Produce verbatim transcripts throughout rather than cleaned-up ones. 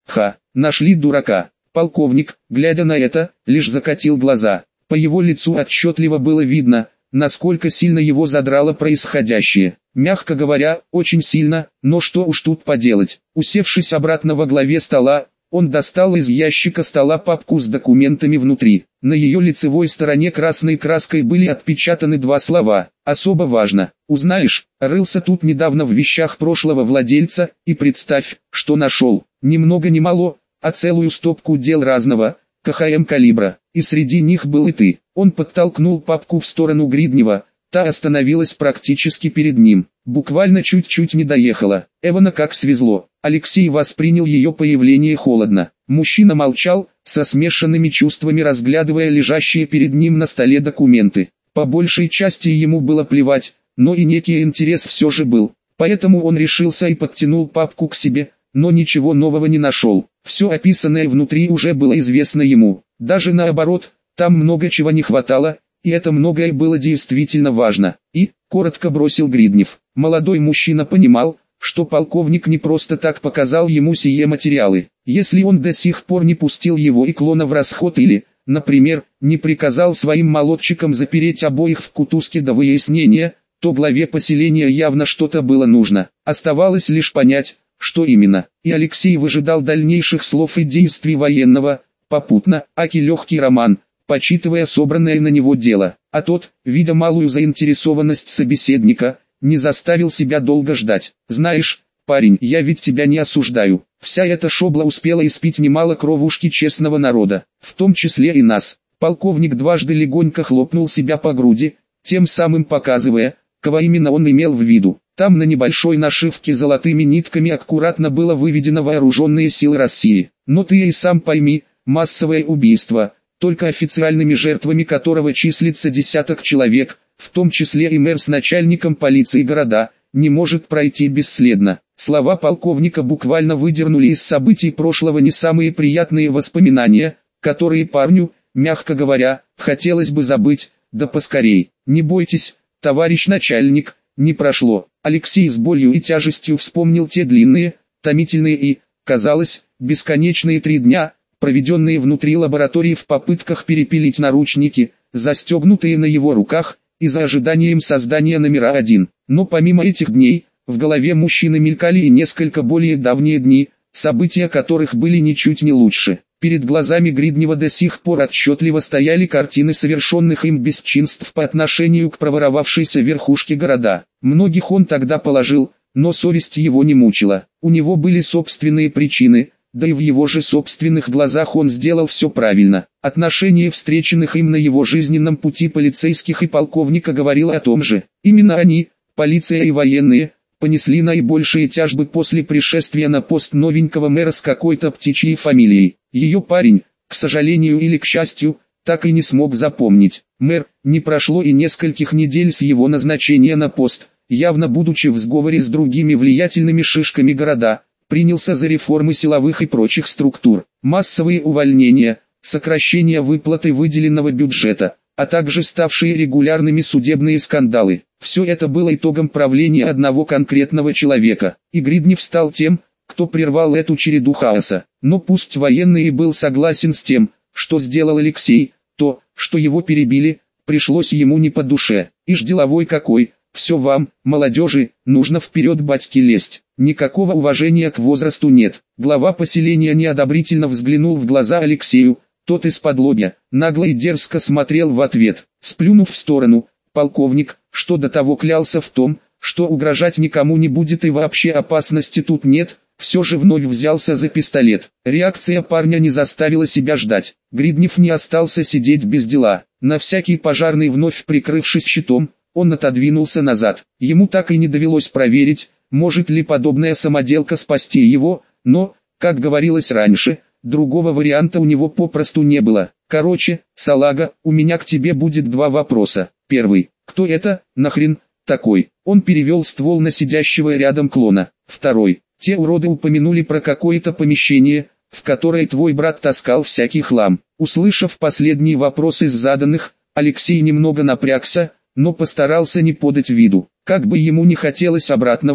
Ха, нашли дурака. Полковник, глядя на это, лишь закатил глаза. По его лицу отчетливо было видно, насколько сильно его задрало происходящее. Мягко говоря, очень сильно, но что уж тут поделать. Усевшись обратно во главе стола, он достал из ящика стола папку с документами внутри. На ее лицевой стороне красной краской были отпечатаны два слова: «Особо важно». Узнаешь, рылся тут недавно в вещах прошлого владельца, и представь, что нашел. Ни много ни мало, а целую стопку дел разного, КХМ калибра, и среди них был и ты. Он подтолкнул папку в сторону Гриднева, та остановилась практически перед ним, буквально чуть-чуть не доехала. Эвана как свезло. Алексей воспринял ее появление холодно. Мужчина молчал, со смешанными чувствами разглядывая лежащие перед ним на столе документы. По большей части ему было плевать, но и некий интерес все же был. Поэтому он решился и подтянул папку к себе, но ничего нового не нашел. Все описанное внутри уже было известно ему. Даже наоборот, там много чего не хватало, и это многое было действительно важно. И, коротко бросил Гриднев. Молодой мужчина понимал, что полковник не просто так показал ему сие материалы. Если он до сих пор не пустил его и клона в расход или, например, не приказал своим молодчикам запереть обоих в кутузке до выяснения, то главе поселения явно что-то было нужно. Оставалось лишь понять, что именно. И Алексей выжидал дальнейших слов и действий военного, попутно, аки легкий роман, почитывая собранное на него дело. А тот, видя малую заинтересованность собеседника, не заставил себя долго ждать. «Знаешь, парень, я ведь тебя не осуждаю. Вся эта шобла успела испить немало кровушки честного народа, в том числе и нас». Полковник дважды легонько хлопнул себя по груди, тем самым показывая, кого именно он имел в виду. Там на небольшой нашивке золотыми нитками аккуратно было выведено «Вооруженные силы России». Но ты и сам пойми, массовое убийство, только официальными жертвами которого числится десяток человек, в том числе и мэр с начальником полиции города, не может пройти бесследно. Слова полковника буквально выдернули из событий прошлого не самые приятные воспоминания, которые парню, мягко говоря, хотелось бы забыть, да поскорей. «Не бойтесь, товарищ начальник, не прошло». Алексей с болью и тяжестью вспомнил те длинные, томительные и, казалось, бесконечные три дня, проведенные внутри лаборатории в попытках перепилить наручники, застегнутые на его руках, и за ожиданием создания номера один. Но помимо этих дней, в голове мужчины мелькали и несколько более давние дни, события которых были ничуть не лучше. Перед глазами Гриднева до сих пор отчетливо стояли картины совершенных им бесчинств по отношению к проворовавшейся верхушке города. Многих он тогда положил, но совесть его не мучила. У него были собственные причины, да и в его же собственных глазах он сделал все правильно. Отношение встреченных им на его жизненном пути полицейских и полковника говорило о том же. Именно они, полиция и военные, понесли наибольшие тяжбы после пришествия на пост новенького мэра с какой-то птичьей фамилией. Ее парень, к сожалению или к счастью, так и не смог запомнить. Мэр, не прошло и нескольких недель с его назначения на пост, явно будучи в сговоре с другими влиятельными шишками города, принялся за реформы силовых и прочих структур. Массовые увольнения, сокращение выплаты выделенного бюджета, а также ставшие регулярными судебные скандалы. Все это было итогом правления одного конкретного человека. И Гриднев стал тем, кто прервал эту череду хаоса. Но пусть военный и был согласен с тем, что сделал Алексей, то, что его перебили, пришлось ему не по душе. Ишь деловой какой, все вам, молодежи, нужно вперед батьки лезть. Никакого уважения к возрасту нет. Глава поселения неодобрительно взглянул в глаза Алексею, тот из-под-лобья, нагло и дерзко смотрел в ответ. Сплюнув в сторону, полковник, что до того клялся в том, что угрожать никому не будет и вообще опасности тут нет, все же вновь взялся за пистолет. Реакция парня не заставила себя ждать. Гриднев не остался сидеть без дела. На всякий пожарный, вновь прикрывшись щитом, он отодвинулся назад. Ему так и не довелось проверить, может ли подобная самоделка спасти его, но, как говорилось раньше, другого варианта у него попросту не было. Короче, салага, у меня к тебе будет два вопроса. Первый, кто это, нахрен, такой? Он перевел ствол на сидящего рядом клона. Второй, те уроды упомянули про какое-то помещение, в которое твой брат таскал всякий хлам. Услышав последний вопрос из заданных, Алексей немного напрягся, но постарался не подать виду. Как бы ему не хотелось обратного,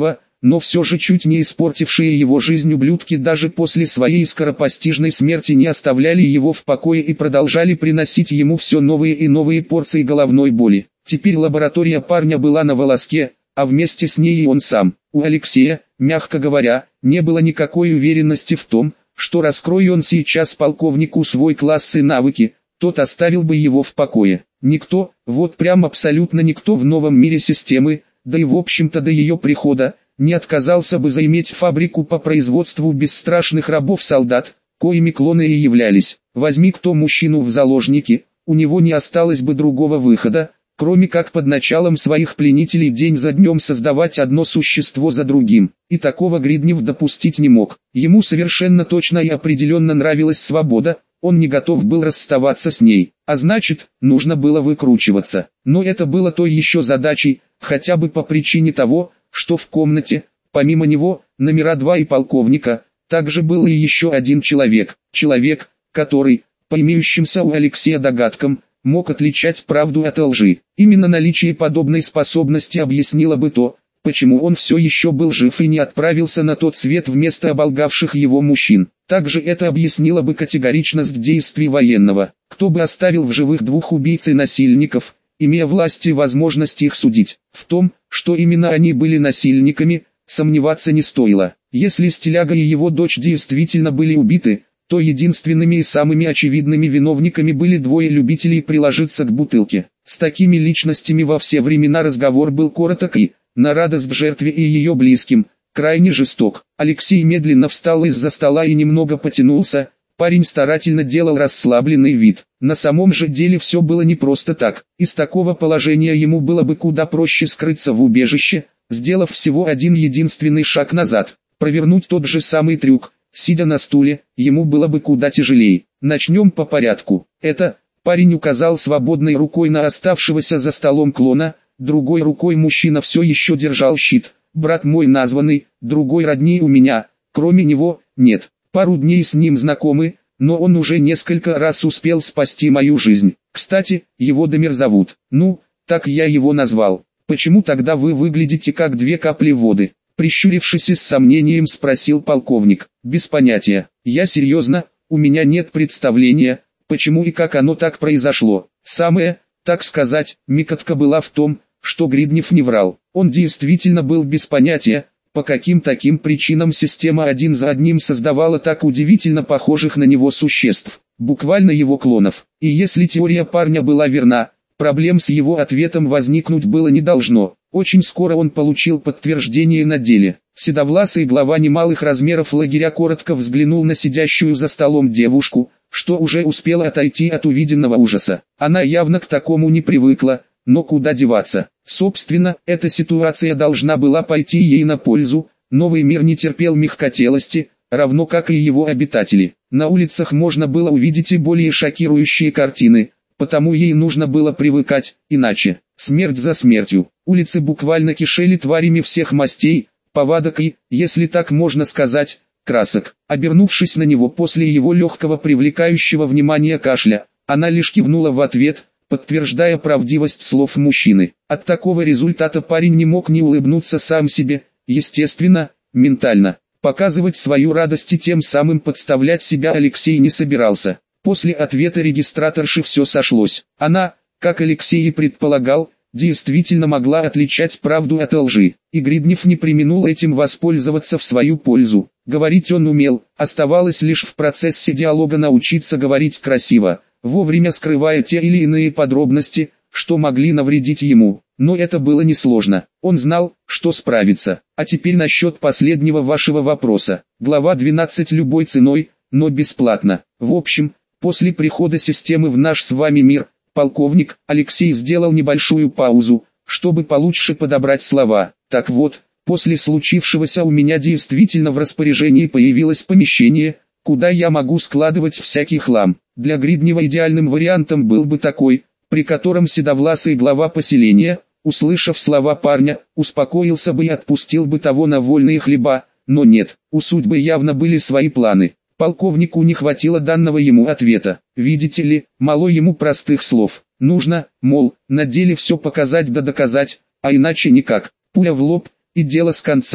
но все же чуть не испортившие его жизнь ублюдки даже после своей скоропостижной смерти не оставляли его в покое и продолжали приносить ему все новые и новые порции головной боли. Теперь лаборатория парня была на волоске, а вместе с ней и он сам. У Алексея, мягко говоря, не было никакой уверенности в том, что раскрой он сейчас полковнику свой класс и навыки, тот оставил бы его в покое. Никто, вот прям абсолютно никто в новом мире системы, да и в общем-то до ее прихода, не отказался бы заиметь фабрику по производству бесстрашных рабов-солдат, коими клоны и являлись. Возьми кто мужчину в заложники, у него не осталось бы другого выхода, кроме как под началом своих пленителей день за днем создавать одно существо за другим. И такого Гриднев допустить не мог. Ему совершенно точно и определенно нравилась свобода, он не готов был расставаться с ней, а значит, нужно было выкручиваться. Но это было той еще задачей, хотя бы по причине того, что в комнате, помимо него, номера два и полковника, также был и еще один человек, человек, который, по имеющимся у Алексея догадкам, мог отличать правду от лжи. Именно наличие подобной способности объяснило бы то, почему он все еще был жив и не отправился на тот свет вместо оболгавших его мужчин. Также это объяснило бы категоричность действий военного. Кто бы оставил в живых двух убийц и насильников, имея власть и возможность их судить? В том, что именно они были насильниками, сомневаться не стоило. Если Стиляга и его дочь действительно были убиты, то единственными и самыми очевидными виновниками были двое любителей приложиться к бутылке. С такими личностями во все времена разговор был короток и, на радость жертве и ее близким, крайне жесток. Алексей медленно встал из-за стола и немного потянулся. Парень старательно делал расслабленный вид. На самом же деле все было не просто так. Из такого положения ему было бы куда проще скрыться в убежище, сделав всего один единственный шаг назад. Провернуть тот же самый трюк, сидя на стуле, ему было бы куда тяжелее. Начнем по порядку. Это, парень указал свободной рукой на оставшегося за столом клона, другой рукой мужчина все еще держал щит. Брат мой названный, другой родней у меня, кроме него, нет. Пару дней с ним знакомы, но он уже несколько раз успел спасти мою жизнь. Кстати, его Дамир зовут. Ну, так я его назвал. Почему тогда вы выглядите как две капли воды? Прищурившись и с сомнением спросил полковник. Без понятия. Я серьезно, у меня нет представления, почему и как оно так произошло. Самое, так сказать, микотка была в том, что Гриднев не врал. Он действительно был без понятия, по каким таким причинам система один за одним создавала так удивительно похожих на него существ, буквально его клонов. И если теория парня была верна, проблем с его ответом возникнуть было не должно. Очень скоро он получил подтверждение на деле. Седовласый глава немалых размеров лагеря коротко взглянул на сидящую за столом девушку, что уже успела отойти от увиденного ужаса. Она явно к такому не привыкла, но куда деваться? Собственно, эта ситуация должна была пойти ей на пользу. Новый мир не терпел мягкотелости, равно как и его обитатели. На улицах можно было увидеть и более шокирующие картины, потому ей нужно было привыкать, иначе смерть за смертью. Улицы буквально кишели тварями всех мастей, повадок и, если так можно сказать, красок. Обернувшись на него после его легкого привлекающего внимания кашля, она лишь кивнула в ответ, подтверждая правдивость слов мужчины. От такого результата парень не мог не улыбнуться сам себе, естественно, ментально. Показывать свою радость и тем самым подставлять себя Алексей не собирался. После ответа регистраторши все сошлось. Она, как Алексей и предполагал, действительно могла отличать правду от лжи. И Гриднев не преминул этим воспользоваться в свою пользу. Говорить он умел, оставалось лишь в процессе диалога научиться говорить красиво, вовремя скрывая те или иные подробности, что могли навредить ему. Но это было несложно. Он знал, что справится. А теперь насчет последнего вашего вопроса. Глава двенадцать любой ценой, но бесплатно. В общем, после прихода системы в наш с вами мир, полковник Алексей сделал небольшую паузу, чтобы получше подобрать слова. Так вот, после случившегося у меня действительно в распоряжении появилось помещение, куда я могу складывать всякий хлам. Для Гриднева идеальным вариантом был бы такой, при котором седовласый глава поселения, услышав слова парня, успокоился бы и отпустил бы того на вольные хлеба, но нет, у судьбы явно были свои планы. Полковнику не хватило данного ему ответа. Видите ли, мало ему простых слов. Нужно, мол, на деле все показать да доказать, а иначе никак. Пуля в лоб, и дело с концами.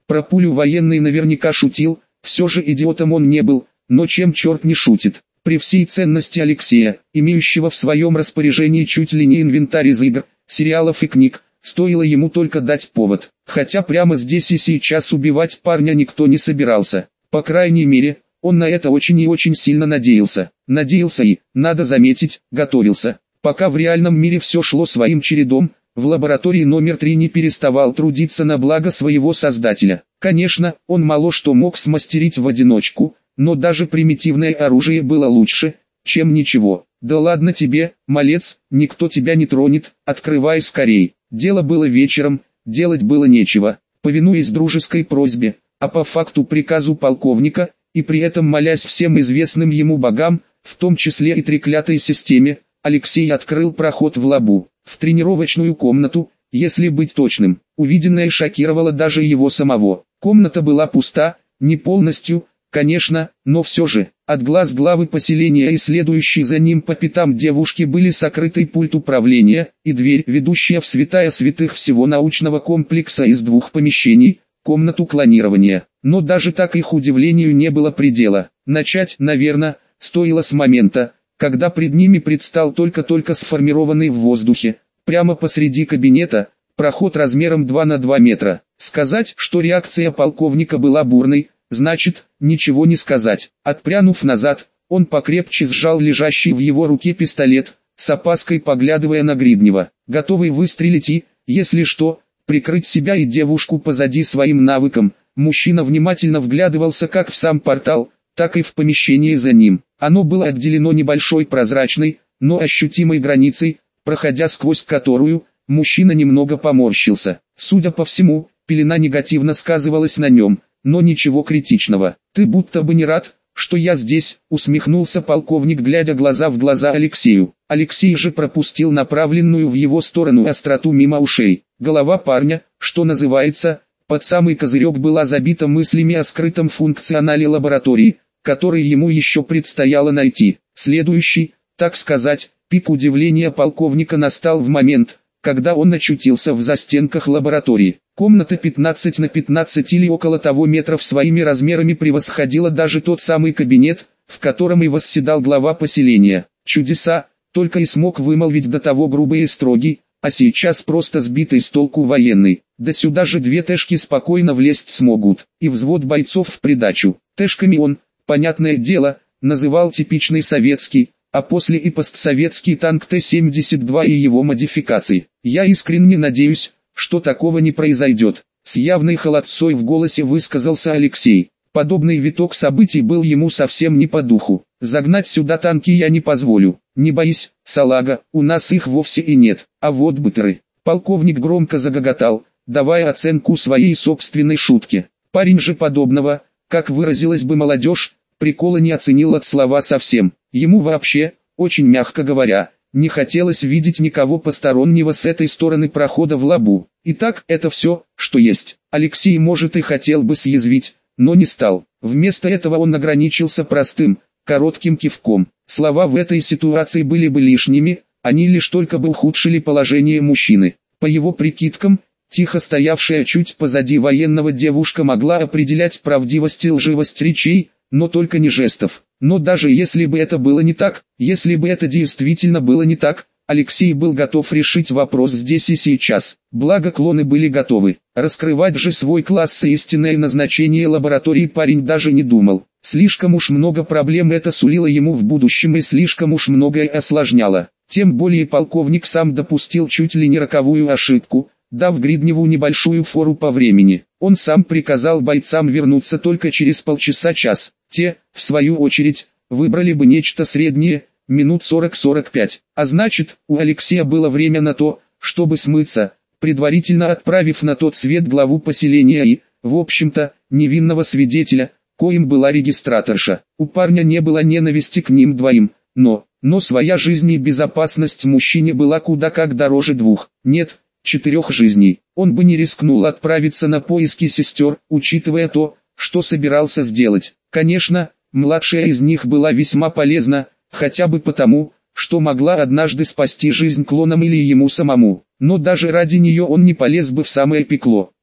Про пулю военный наверняка шутил, все же идиотом он не был, но чем черт не шутит. При всей ценности Алексея, имеющего в своем распоряжении чуть ли не инвентарь из игр, сериалов и книг, стоило ему только дать повод. Хотя прямо здесь и сейчас убивать парня никто не собирался. По крайней мере, он на это очень и очень сильно надеялся. Надеялся и, надо заметить, готовился. Пока в реальном мире все шло своим чередом, в лаборатории номер три не переставал трудиться на благо своего создателя. Конечно, он мало что мог смастерить в одиночку, но даже примитивное оружие было лучше, чем ничего. «Да ладно тебе, малец, никто тебя не тронет, открывай скорей». Дело было вечером, делать было нечего. Повинуясь дружеской просьбе, а по факту приказу полковника, и при этом молясь всем известным ему богам, в том числе и треклятой системе, Алексей открыл проход в лабу, в тренировочную комнату, если быть точным. Увиденное шокировало даже его самого. Комната была пуста, не полностью, конечно, но все же, от глаз главы поселения и следующей за ним по пятам девушки были сокрыты пульт управления, и дверь, ведущая в святая святых всего научного комплекса из двух помещений, комнату клонирования. Но даже так их удивлению не было предела. Начать, наверное, стоило с момента, когда пред ними предстал только-только сформированный в воздухе, прямо посреди кабинета, проход размером два на два метра. Сказать, что реакция полковника была бурной, значит, ничего не сказать. Отпрянув назад, он покрепче сжал лежащий в его руке пистолет, с опаской поглядывая на Гриднева, готовый выстрелить и, если что, прикрыть себя и девушку позади своим навыком. Мужчина внимательно вглядывался как в сам портал, так и в помещение за ним. Оно было отделено небольшой прозрачной, но ощутимой границей, проходя сквозь которую, мужчина немного поморщился. Судя по всему, пелена негативно сказывалась на нем, но ничего критичного. «Ты будто бы не рад, что я здесь», — усмехнулся полковник, глядя глаза в глаза Алексею. Алексей же пропустил направленную в его сторону остроту мимо ушей. Голова парня, что называется, под самый козырек была забита мыслями о скрытом функционале лаборатории, который ему еще предстояло найти. Следующий, так сказать, пик удивления полковника настал в момент, когда он очутился в застенках лаборатории. Комната пятнадцать на пятнадцать или около того метров своими размерами превосходила даже тот самый кабинет, в котором и восседал глава поселения. Чудеса, только и смог вымолвить до того грубый и строгий, а сейчас просто сбитый с толку военный. Да сюда же две тэшки спокойно влезть смогут, и взвод бойцов в придачу. Тэшками он, понятное дело, называл типичный советский, а после и постсоветский танк Т семьдесят два и его модификации. Я искренне надеюсь, что такого не произойдет. С явной холодцой в голосе высказался Алексей. Подобный виток событий был ему совсем не по духу. Загнать сюда танки я не позволю. Не боись, салага, у нас их вовсе и нет. А вот бытры. Полковник громко загоготал, давая оценку своей собственной шутке. Парень же подобного, как выразилась бы молодежь, прикола не оценил от слова совсем. Ему вообще, очень мягко говоря, не хотелось видеть никого постороннего с этой стороны прохода в лабу. Итак, это все, что есть. Алексей, может, и хотел бы съязвить, но не стал. Вместо этого он ограничился простым, коротким кивком. Слова в этой ситуации были бы лишними, они лишь только бы ухудшили положение мужчины. По его прикидкам, тихо стоявшая чуть позади военного девушка могла определять правдивость и лживость речей, но только не жестов. Но даже если бы это было не так, если бы это действительно было не так, Алексей был готов решить вопрос здесь и сейчас. Благо клоны были готовы. Раскрывать же свой класс и истинное назначение лаборатории парень даже не думал. Слишком уж много проблем это сулило ему в будущем и слишком уж многое осложняло. Тем более полковник сам допустил чуть ли не роковую ошибку, дав Гридневу небольшую фору по времени. Он сам приказал бойцам вернуться только через полчаса-час. Те, в свою очередь, выбрали бы нечто среднее, минут сорок-сорок пять. А значит, у Алексея было время на то, чтобы смыться, предварительно отправив на тот свет главу поселения и, в общем-то, невинного свидетеля, коим была регистраторша. У парня не было ненависти к ним двоим, но, но своя жизнь и безопасность мужчине была куда как дороже двух, нет, четырех жизней. Он бы не рискнул отправиться на поиски сестер, учитывая то, что собирался сделать. Конечно, младшая из них была весьма полезна, хотя бы потому, что могла однажды спасти жизнь клонам или ему самому. Но даже ради нее он не полез бы в самое пекло.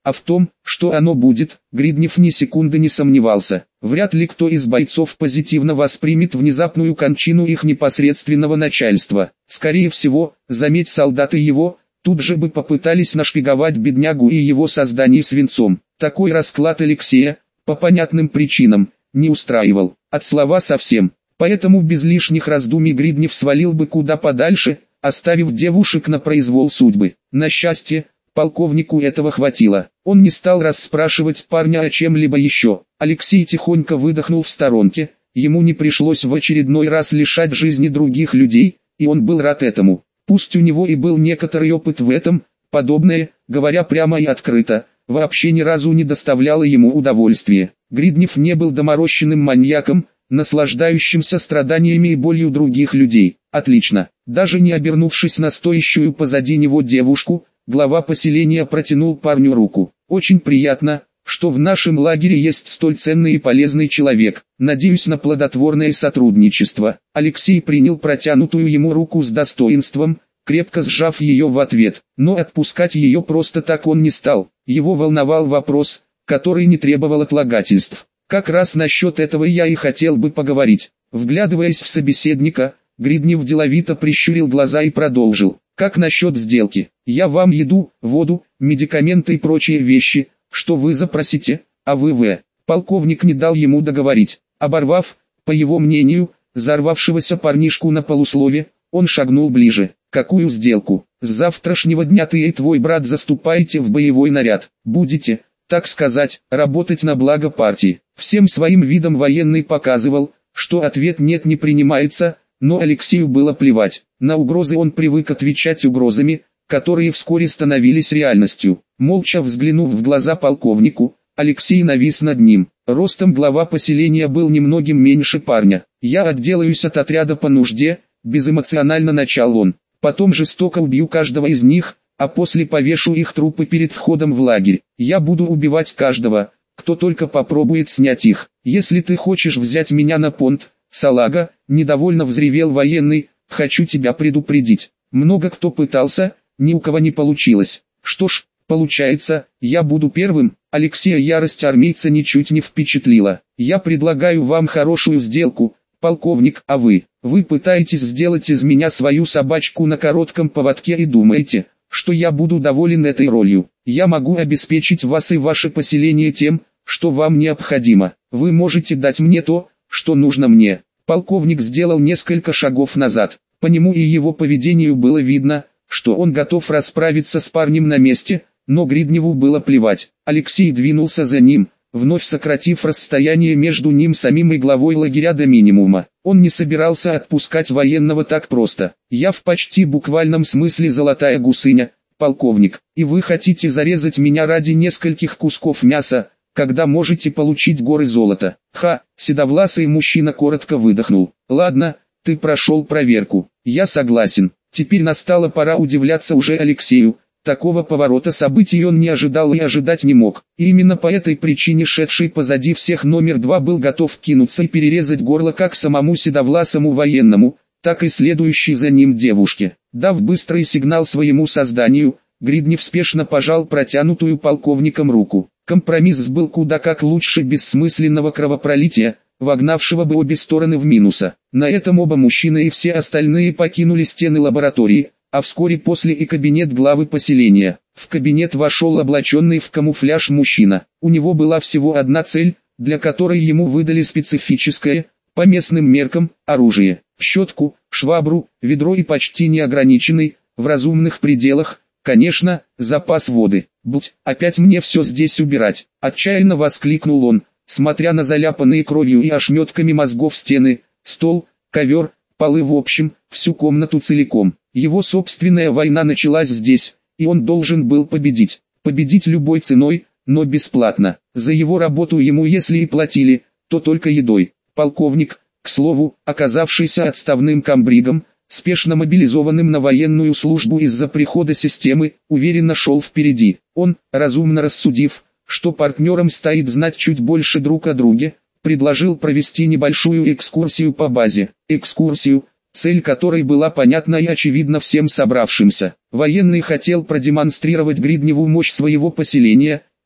А в том, что оно будет, Гриднев ни секунды не сомневался. Вряд ли кто из бойцов позитивно воспримет внезапную кончину их непосредственного начальства. Скорее всего, заметь солдаты его, тут же бы попытались нашпиговать беднягу и его создание свинцом. Такой расклад Алексея, по понятным причинам, не устраивал, от слова совсем. Поэтому без лишних раздумий Гриднев свалил бы куда подальше, оставив девушек на произвол судьбы. На счастье, полковнику этого хватило. Он не стал расспрашивать парня о чем-либо еще. Алексей тихонько выдохнул в сторонке, ему не пришлось в очередной раз лишать жизни других людей, и он был рад этому. Пусть у него и был некоторый опыт в этом, подобное, говоря прямо и открыто, вообще ни разу не доставляло ему удовольствия. Гриднев не был доморощенным маньяком, наслаждающимся страданиями и болью других людей. Отлично. Даже не обернувшись на стоящую позади него девушку, глава поселения протянул парню руку. «Очень приятно, что в нашем лагере есть столь ценный и полезный человек. Надеюсь на плодотворное сотрудничество». Алексей принял протянутую ему руку с достоинством, крепко сжав ее в ответ. Но отпускать ее просто так он не стал. Его волновал вопрос, который не требовал отлагательств. «Как раз насчет этого я и хотел бы поговорить». Вглядываясь в собеседника, Гриднев деловито прищурил глаза и продолжил. «Как насчет сделки? Я вам еду, воду, медикаменты и прочие вещи, что вы запросите, а вы в...» Полковник не дал ему договорить. Оборвав, по его мнению, взорвавшегося парнишку на полуслове, он шагнул ближе. «Какую сделку? С завтрашнего дня ты и твой брат заступаете в боевой наряд. Будете, так сказать, работать на благо партии». Всем своим видом военный показывал, что ответ «нет» не принимается, но Алексею было плевать. На угрозы он привык отвечать угрозами, которые вскоре становились реальностью. Молча взглянув в глаза полковнику, Алексей навис над ним. Ростом глава поселения был немногим меньше парня. «Я отделаюсь от отряда по нужде», — безэмоционально начал он. «Потом жестоко убью каждого из них, а после повешу их трупы перед входом в лагерь. Я буду убивать каждого, кто только попробует снять их. Если ты хочешь взять меня на понт, салага», — недовольно взревел военный, — «хочу тебя предупредить. Много кто пытался, ни у кого не получилось. Что ж, получается, я буду первым». Алексея ярость армейца ничуть не впечатлила. «Я предлагаю вам хорошую сделку, полковник, а вы, вы пытаетесь сделать из меня свою собачку на коротком поводке и думаете, что я буду доволен этой ролью. Я могу обеспечить вас и ваше поселение тем, что вам необходимо. Вы можете дать мне то, что нужно мне». Полковник сделал несколько шагов назад. По нему и его поведению было видно, что он готов расправиться с парнем на месте, но Гридневу было плевать. Алексей двинулся за ним, вновь сократив расстояние между ним самим и главой лагеря до минимума. Он не собирался отпускать военного так просто. «Я в почти буквальном смысле золотая гусыня, полковник, и вы хотите зарезать меня ради нескольких кусков мяса, когда можете получить горы золота». «Ха!» — седовласый мужчина коротко выдохнул. «Ладно, ты прошел проверку. Я согласен». Теперь настала пора удивляться уже Алексею. Такого поворота событий он не ожидал и ожидать не мог. И именно по этой причине шедший позади всех номер два был готов кинуться и перерезать горло как самому седовласому военному, так и следующей за ним девушке. Дав быстрый сигнал своему созданию, Гриднев спешно пожал протянутую полковником руку. Компромисс был куда как лучше бессмысленного кровопролития, вогнавшего бы обе стороны в минуса. На этом оба мужчины и все остальные покинули стены лаборатории, а вскоре после и кабинет главы поселения. В кабинет вошел облаченный в камуфляж мужчина. У него была всего одна цель, для которой ему выдали специфическое, по местным меркам, оружие. Щетку, швабру, ведро и почти неограниченный, в разумных пределах, конечно, запас воды. «Будь, опять мне все здесь убирать!» — отчаянно воскликнул он, смотря на заляпанные кровью и ошметками мозгов стены, стол, ковер, полы, в общем, всю комнату целиком. Его собственная война началась здесь, и он должен был победить. Победить любой ценой, но бесплатно. За его работу ему если и платили, то только едой. Полковник, к слову, оказавшийся отставным комбригом, спешно мобилизованным на военную службу из-за прихода системы, уверенно шел впереди. Он, разумно рассудив, что партнерам стоит знать чуть больше друг о друге, предложил провести небольшую экскурсию по базе. Экскурсию, цель которой была понятна и очевидна всем собравшимся. Военный хотел продемонстрировать Гридневу мощь своего поселения,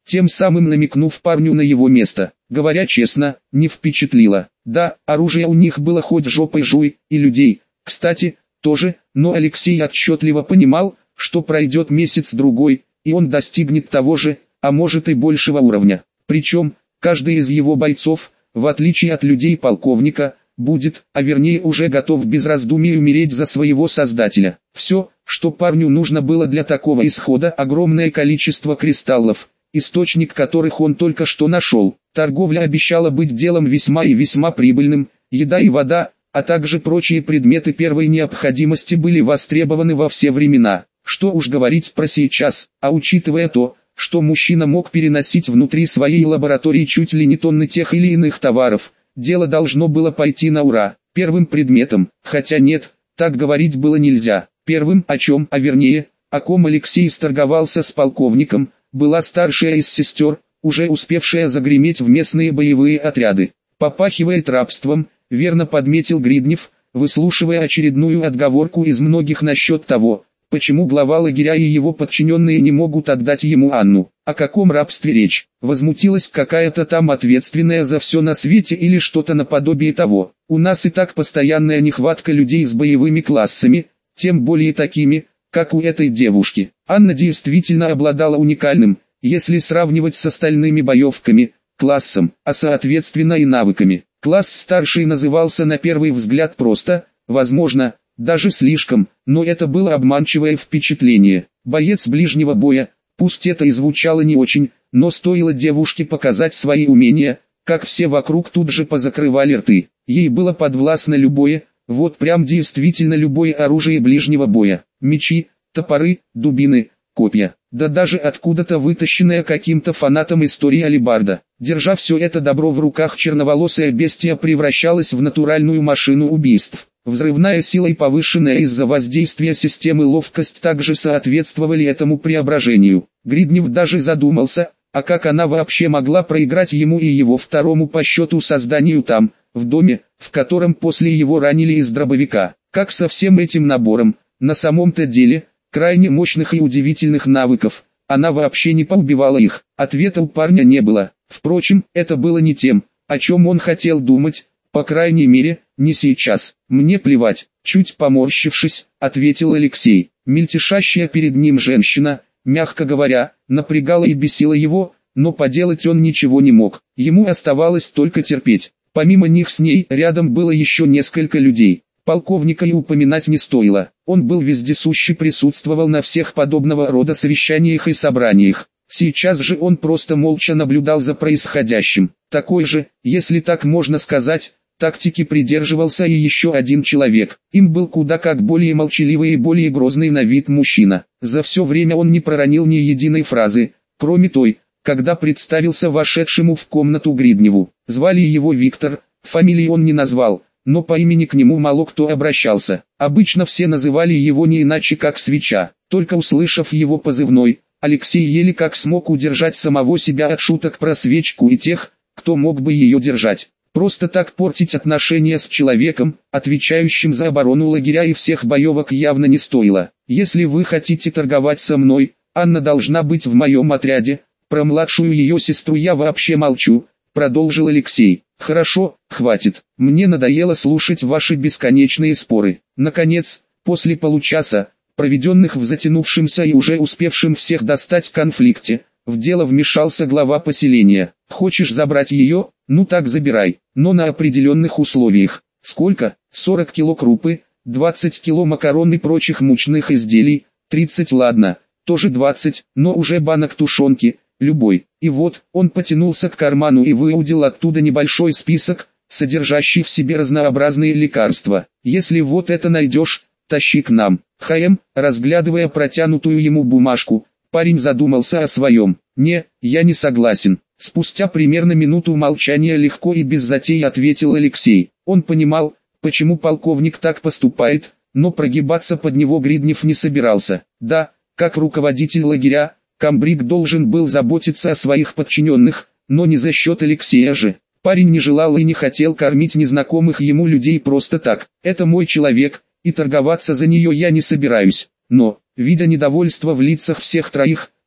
тем самым намекнув парню на его место. Говоря честно, не впечатлило. Да, оружие у них было хоть жопой жуй, и людей, кстати, тоже, но Алексей отчетливо понимал, что пройдет месяц-другой, и он достигнет того же, а может и большего уровня. Причем, каждый из его бойцов, в отличие от людей полковника, будет, а вернее уже готов без раздумий умереть за своего создателя. Все, что парню нужно было для такого исхода, огромное количество кристаллов, источник которых он только что нашел. Торговля обещала быть делом весьма и весьма прибыльным, еда и вода, а также прочие предметы первой необходимости были востребованы во все времена. Что уж говорить про сейчас, а учитывая то, что мужчина мог переносить внутри своей лаборатории чуть ли не тонны тех или иных товаров, дело должно было пойти на ура. Первым предметом, хотя нет, так говорить было нельзя. Первым, о чем, а вернее, о ком Алексей сторговался с полковником, была старшая из сестер, уже успевшая загреметь в местные боевые отряды. Попахивает рабством, верно подметил Гриднев, выслушивая очередную отговорку из многих насчет того, почему глава лагеря и его подчиненные не могут отдать ему Анну. О каком рабстве речь? Возмутилась какая-то там ответственная за все на свете или что-то наподобие того. У нас и так постоянная нехватка людей с боевыми классами, тем более такими, как у этой девушки. Анна действительно обладала уникальным, если сравнивать с остальными боевками, классом, а соответственно и навыками. Класс старший назывался на первый взгляд просто, возможно, даже слишком, но это было обманчивое впечатление. Боец ближнего боя, пусть это и звучало не очень, но стоило девушке показать свои умения, как все вокруг тут же позакрывали рты. Ей было подвластно любое, вот прям действительно любое оружие ближнего боя. Мечи, топоры, дубины, копья, да даже откуда-то вытащенная каким-то фанатом истории алебарда. Держа все это добро в руках, черноволосая бестия превращалась в натуральную машину убийств. Взрывная сила и повышенная из-за воздействия системы ловкость также соответствовали этому преображению. Гриднев даже задумался, а как она вообще могла проиграть ему и его второму по счету созданию там, в доме, в котором после его ранили из дробовика. Как со всем этим набором, на самом-то деле, крайне мощных и удивительных навыков, она вообще не поубивала их. Ответа у парня не было. Впрочем, это было не тем, о чем он хотел думать, по крайней мере, не сейчас. Мне плевать, чуть поморщившись, ответил Алексей. Мельтешащая перед ним женщина, мягко говоря, напрягала и бесила его, но поделать он ничего не мог. Ему оставалось только терпеть. Помимо них с ней рядом было еще несколько людей. Полковника и упоминать не стоило. Он был вездесущий, присутствовал на всех подобного рода совещаниях и собраниях. Сейчас же он просто молча наблюдал за происходящим. Такой же, если так можно сказать, тактики придерживался и еще один человек. Им был куда как более молчаливый и более грозный на вид мужчина. За все время он не проронил ни единой фразы, кроме той, когда представился вошедшему в комнату Гридневу. Звали его Виктор, фамилии он не назвал, но по имени к нему мало кто обращался. Обычно все называли его не иначе как Свеча. Только услышав его позывной, Алексей еле как смог удержать самого себя от шуток про свечку и тех, кто мог бы ее держать. Просто так портить отношения с человеком, отвечающим за оборону лагеря и всех боевок, явно не стоило. Если вы хотите торговать со мной, Анна должна быть в моем отряде, про младшую ее сестру я вообще молчу, продолжил Алексей. Хорошо, хватит, мне надоело слушать ваши бесконечные споры. Наконец, после получаса, проведенных в затянувшемся и уже успевшем всех достать конфликте, в дело вмешался глава поселения. Хочешь забрать ее? Ну так забирай, но на определенных условиях. Сколько? сорок кило крупы, двадцать кило макарон и прочих мучных изделий, тридцать ладно, тоже двадцать, но уже банок тушенки, любой. И вот, он потянулся к карману и выудил оттуда небольшой список, содержащий в себе разнообразные лекарства. Если вот это найдешь, тащи к нам. Хаем, разглядывая протянутую ему бумажку, парень задумался о своем. Не, я не согласен. Спустя примерно минуту молчания легко и без затей ответил Алексей. Он понимал, почему полковник так поступает, но прогибаться под него Гриднев не собирался. Да, как руководитель лагеря, комбриг должен был заботиться о своих подчиненных, но не за счет Алексея же. Парень не желал и не хотел кормить незнакомых ему людей просто так. Это мой человек, и торговаться за нее я не собираюсь. Но, видя недовольство в лицах всех троих,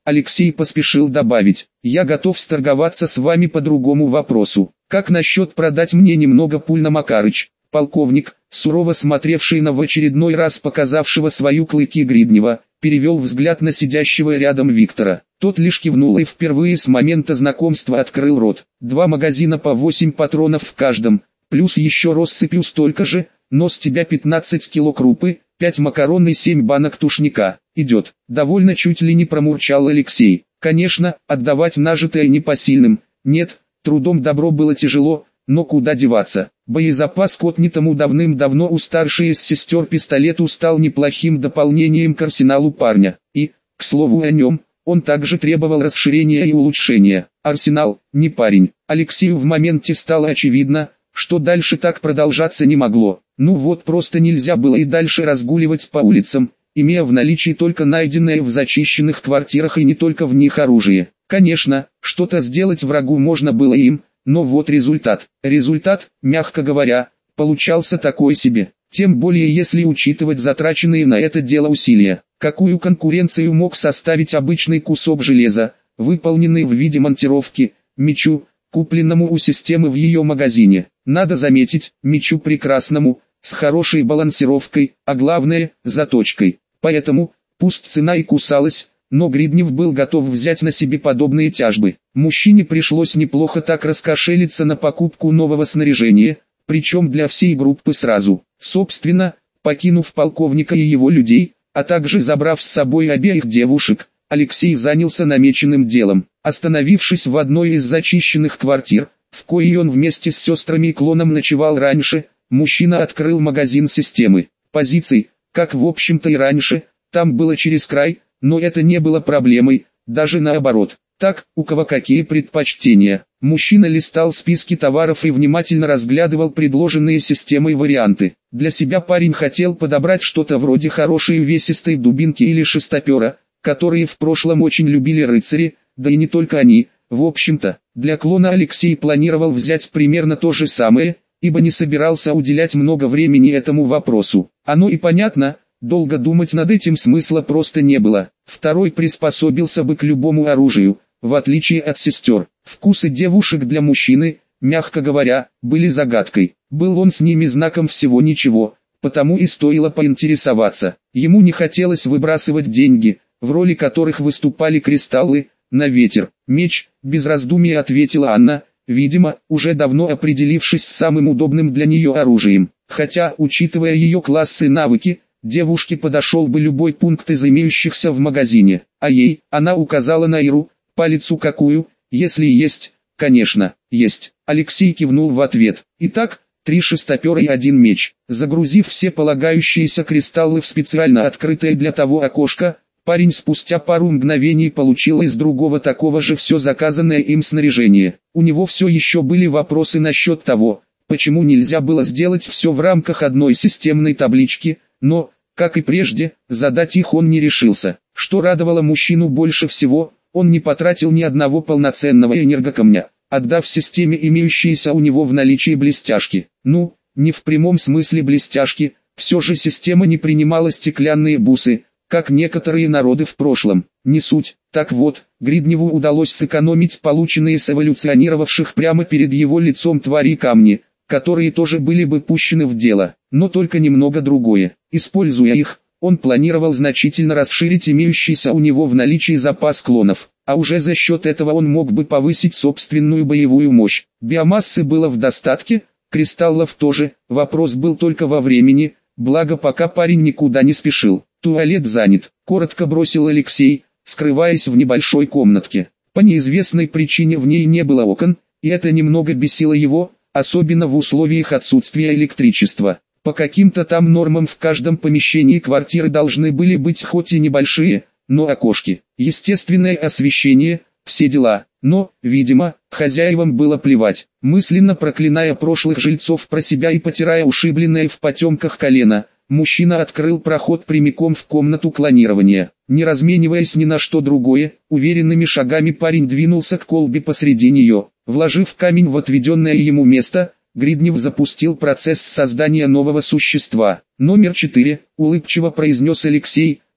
Алексей поспешил добавить: «Я готов сторговаться с вами по другому вопросу. Как насчет продать мне немного пуль на Макарыч?» Полковник, сурово смотревший на в очередной раз показавшего свою клыки Гриднева, перевел взгляд на сидящего рядом Виктора. Тот лишь кивнул и впервые с момента знакомства открыл рот. Два магазина по восемь патронов в каждом, плюс еще россыпью столько же, но с тебя пятнадцать кило крупы, пять макарон и семь банок тушника. Идет. Довольно чуть ли не промурчал Алексей. Конечно, отдавать нажитое непосильным. Нет, трудом добро было тяжело, но куда деваться. Боезапас к отнятому давным-давно у старшей из сестер пистолету стал неплохим дополнением к арсеналу парня. И, к слову о нем, он также требовал расширения и улучшения. Арсенал, не парень. Алексею в моменте стало очевидно, что дальше так продолжаться не могло. Ну вот просто нельзя было и дальше разгуливать по улицам, имея в наличии только найденное в зачищенных квартирах и не только в них оружие. Конечно, что-то сделать врагу можно было им, но вот результат. Результат, мягко говоря, получался такой себе. Тем более если учитывать затраченные на это дело усилия. Какую конкуренцию мог составить обычный кусок железа, выполненный в виде монтировки, мечу, купленному у системы в ее магазине. Надо заметить, мечу прекрасному, с хорошей балансировкой, а главное, заточкой. Поэтому, пусть цена и кусалась, но Гриднев был готов взять на себе подобные тяжбы. Мужчине пришлось неплохо так раскошелиться на покупку нового снаряжения, причем для всей группы сразу. Собственно, покинув полковника и его людей, а также забрав с собой обеих девушек, Алексей занялся намеченным делом. Остановившись в одной из зачищенных квартир, в коей он вместе с сестрами и клоном ночевал раньше, мужчина открыл магазин системы. Позиций, как в общем-то и раньше, там было через край, но это не было проблемой, даже наоборот. Так, у кого какие предпочтения. Мужчина листал списки товаров и внимательно разглядывал предложенные системой варианты. Для себя парень хотел подобрать что-то вроде хорошей увесистой дубинки или шестопера, которые в прошлом очень любили рыцари, да и не только они. В общем-то, для клона Алексей планировал взять примерно то же самое, ибо не собирался уделять много времени этому вопросу. Оно и понятно. Долго думать над этим смысла просто не было. Второй приспособился бы к любому оружию, в отличие от сестер. Вкусы девушек для мужчины, мягко говоря, были загадкой. Был он с ними знаком всего ничего, потому и стоило поинтересоваться. Ему не хотелось выбрасывать деньги, в роли которых выступали кристаллы, на ветер. Меч, без раздумий ответила Анна, видимо, уже давно определившись с самым удобным для нее оружием. Хотя, учитывая ее классы и навыки, девушке подошел бы любой пункт из имеющихся в магазине, а ей, она указала на Иру, палицу какую, если есть, конечно, есть. Алексей кивнул в ответ. Итак, три шестопера и один меч. Загрузив все полагающиеся кристаллы в специально открытое для того окошко, парень спустя пару мгновений получил из другого такого же все заказанное им снаряжение. У него все еще были вопросы насчет того, почему нельзя было сделать все в рамках одной системной таблички, но, как и прежде, задать их он не решился. Что радовало мужчину больше всего, он не потратил ни одного полноценного энергокамня, отдав системе имеющиеся у него в наличии блестяшки. Ну, не в прямом смысле блестяшки, все же система не принимала стеклянные бусы, как некоторые народы в прошлом. Не суть. Так вот, Гридневу удалось сэкономить полученные с эволюционировавших прямо перед его лицом твари камни, которые тоже были бы пущены в дело, но только немного другое. Используя их, он планировал значительно расширить имеющийся у него в наличии запас клонов, а уже за счет этого он мог бы повысить собственную боевую мощь. Биомассы было в достатке, кристаллов тоже, вопрос был только во времени, благо пока парень никуда не спешил. «Туалет занят», — коротко бросил Алексей, скрываясь в небольшой комнатке. По неизвестной причине в ней не было окон, и это немного бесило его, особенно в условиях отсутствия электричества. По каким-то там нормам в каждом помещении квартиры должны были быть хоть и небольшие, но окошки, естественное освещение, все дела. Но, видимо, хозяевам было плевать. Мысленно проклиная прошлых жильцов про себя и потирая ушибленное в потемках колено, мужчина открыл проход прямиком в комнату клонирования. Не размениваясь ни на что другое, уверенными шагами парень двинулся к колбе посреди нее. Вложив камень в отведенное ему место, Гриднев запустил процесс создания нового существа. «Номер четыре», — улыбчиво произнес Алексей,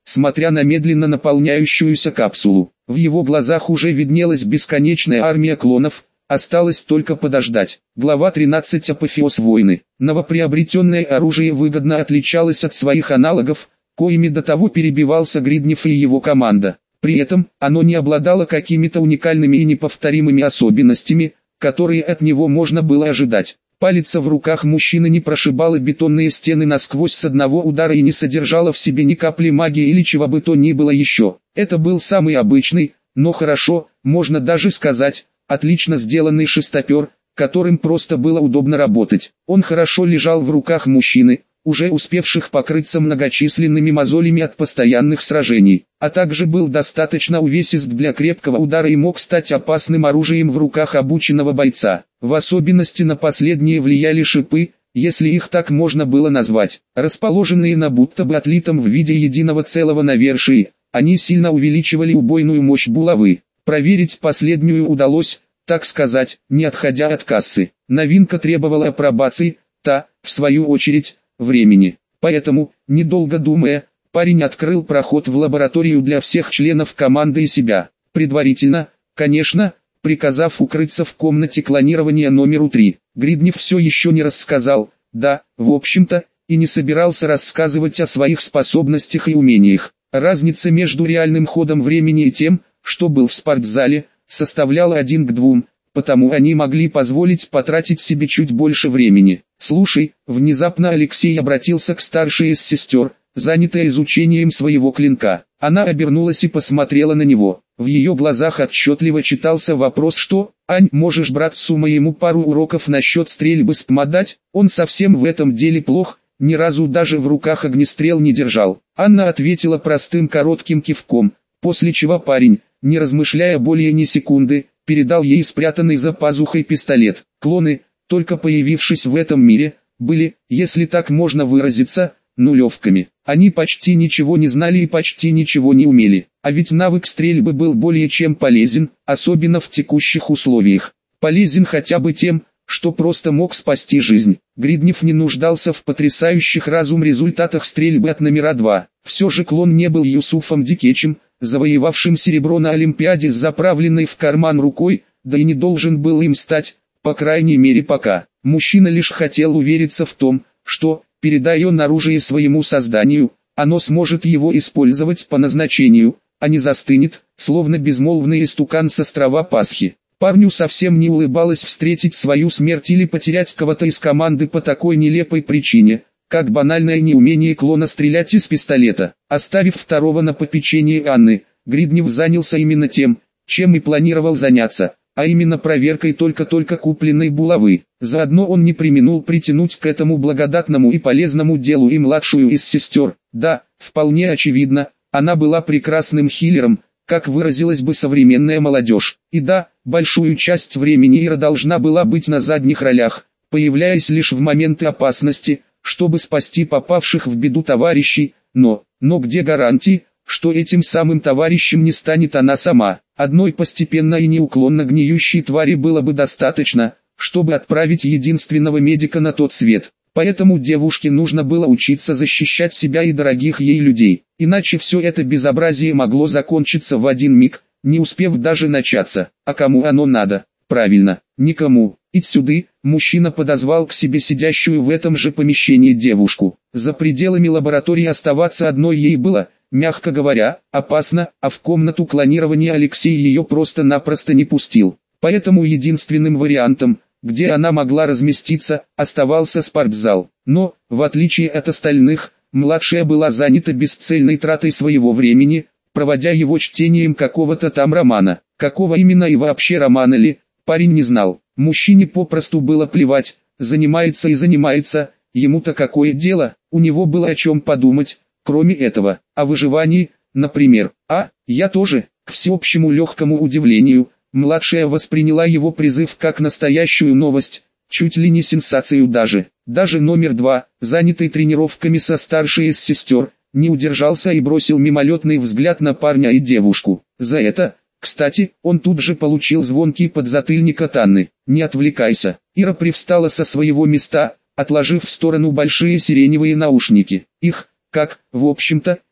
смотря на медленно наполняющуюся капсулу. В его глазах уже виднелась бесконечная армия клонов, осталось только подождать. Глава тринадцать. Апофеоз войны. Новоприобретенное оружие выгодно отличалось от своих аналогов, коими до того перебивался Гриднев и его команда. При этом, оно не обладало какими-то уникальными и неповторимыми особенностями, которые от него можно было ожидать. Палица в руках мужчины не прошибала бетонные стены насквозь с одного удара и не содержала в себе ни капли магии или чего бы то ни было еще. Это был самый обычный, но хорошо, можно даже сказать, отлично сделанный шестопер, которым просто было удобно работать. Он хорошо лежал в руках мужчины, уже успевших покрыться многочисленными мозолями от постоянных сражений, а также был достаточно увесист для крепкого удара и мог стать опасным оружием в руках обученного бойца. В особенности на последние влияли шипы, если их так можно было назвать, расположенные на будто бы отлитом в виде единого целого навершии. Они сильно увеличивали убойную мощь булавы. Проверить последнюю удалось, так сказать, не отходя от кассы. Новинка требовала апробации, та, в свою очередь, времени. Поэтому, недолго думая, парень открыл проход в лабораторию для всех членов команды и себя. Предварительно, конечно, приказав укрыться в комнате клонирования номер три. Гриднев все еще не рассказал, да, в общем-то, и не собирался рассказывать о своих способностях и умениях. Разница между реальным ходом времени и тем, что был в спортзале, составляла один к двум, потому они могли позволить потратить себе чуть больше времени. «Слушай», внезапно Алексей обратился к старшей из сестер, занятая изучением своего клинка. Она обернулась и посмотрела на него. В ее глазах отчетливо читался вопрос: «Что, Ань, можешь братцу моему пару уроков насчет стрельбы с ПМА дать? Он совсем в этом деле плох, ни разу даже в руках огнестрел не держал». Анна ответила простым коротким кивком, после чего парень, не размышляя более ни секунды, передал ей спрятанный за пазухой пистолет. Клоны, только появившись в этом мире, были, если так можно выразиться, нулевками. Они почти ничего не знали и почти ничего не умели. А ведь навык стрельбы был более чем полезен, особенно в текущих условиях. Полезен хотя бы тем, что просто мог спасти жизнь. Гриднев не нуждался в потрясающих разум результатах стрельбы от номера два. Все же клон не был Юсуфом Дикечем, завоевавшим серебро на Олимпиаде с заправленной в карман рукой, да и не должен был им стать, по крайней мере пока. Мужчина лишь хотел увериться в том, что, передая он оружие своему созданию, оно сможет его использовать по назначению, а не застынет, словно безмолвный истукан с острова Пасхи. Парню совсем не улыбалось встретить свою смерть или потерять кого-то из команды по такой нелепой причине, как банальное неумение клона стрелять из пистолета. Оставив второго на попечение Анны, Гриднев занялся именно тем, чем и планировал заняться, а именно проверкой только-только купленной булавы. Заодно он не преминул притянуть к этому благодатному и полезному делу и младшую из сестер. Да, вполне очевидно, она была прекрасным хиллером, как выразилась бы современная молодежь. И да, большую часть времени Ира должна была быть на задних ролях, появляясь лишь в моменты опасности, чтобы спасти попавших в беду товарищей, но, но где гарантии, что этим самым товарищем не станет она сама? Одной постепенно и неуклонно гниющей твари было бы достаточно, чтобы отправить единственного медика на тот свет. Поэтому девушке нужно было учиться защищать себя и дорогих ей людей, иначе все это безобразие могло закончиться в один миг, не успев даже начаться. А кому оно надо? Правильно, никому. «Итсюды», мужчина подозвал к себе сидящую в этом же помещении девушку. За пределами лаборатории оставаться одной ей было, мягко говоря, опасно, а в комнату клонирования Алексей ее просто-напросто не пустил. Поэтому единственным вариантом, где она могла разместиться, оставался спортзал. Но, в отличие от остальных, младшая была занята бесцельной тратой своего времени, проводя его чтением какого-то там романа. Какого именно и вообще романа ли, парень не знал. Мужчине попросту было плевать, занимается и занимается, ему-то какое дело, у него было о чем подумать, кроме этого, о выживании, например. А, я тоже, к всеобщему легкому удивлению, младшая восприняла его призыв как настоящую новость, чуть ли не сенсацию даже. Даже номер два, занятый тренировками со старшей из сестер, не удержался и бросил мимолетный взгляд на парня и девушку. За это, кстати, он тут же получил звонкий подзатыльник от Анны. «Не отвлекайся». Ира привстала со своего места, отложив в сторону большие сиреневые наушники. Их, как, в общем-то,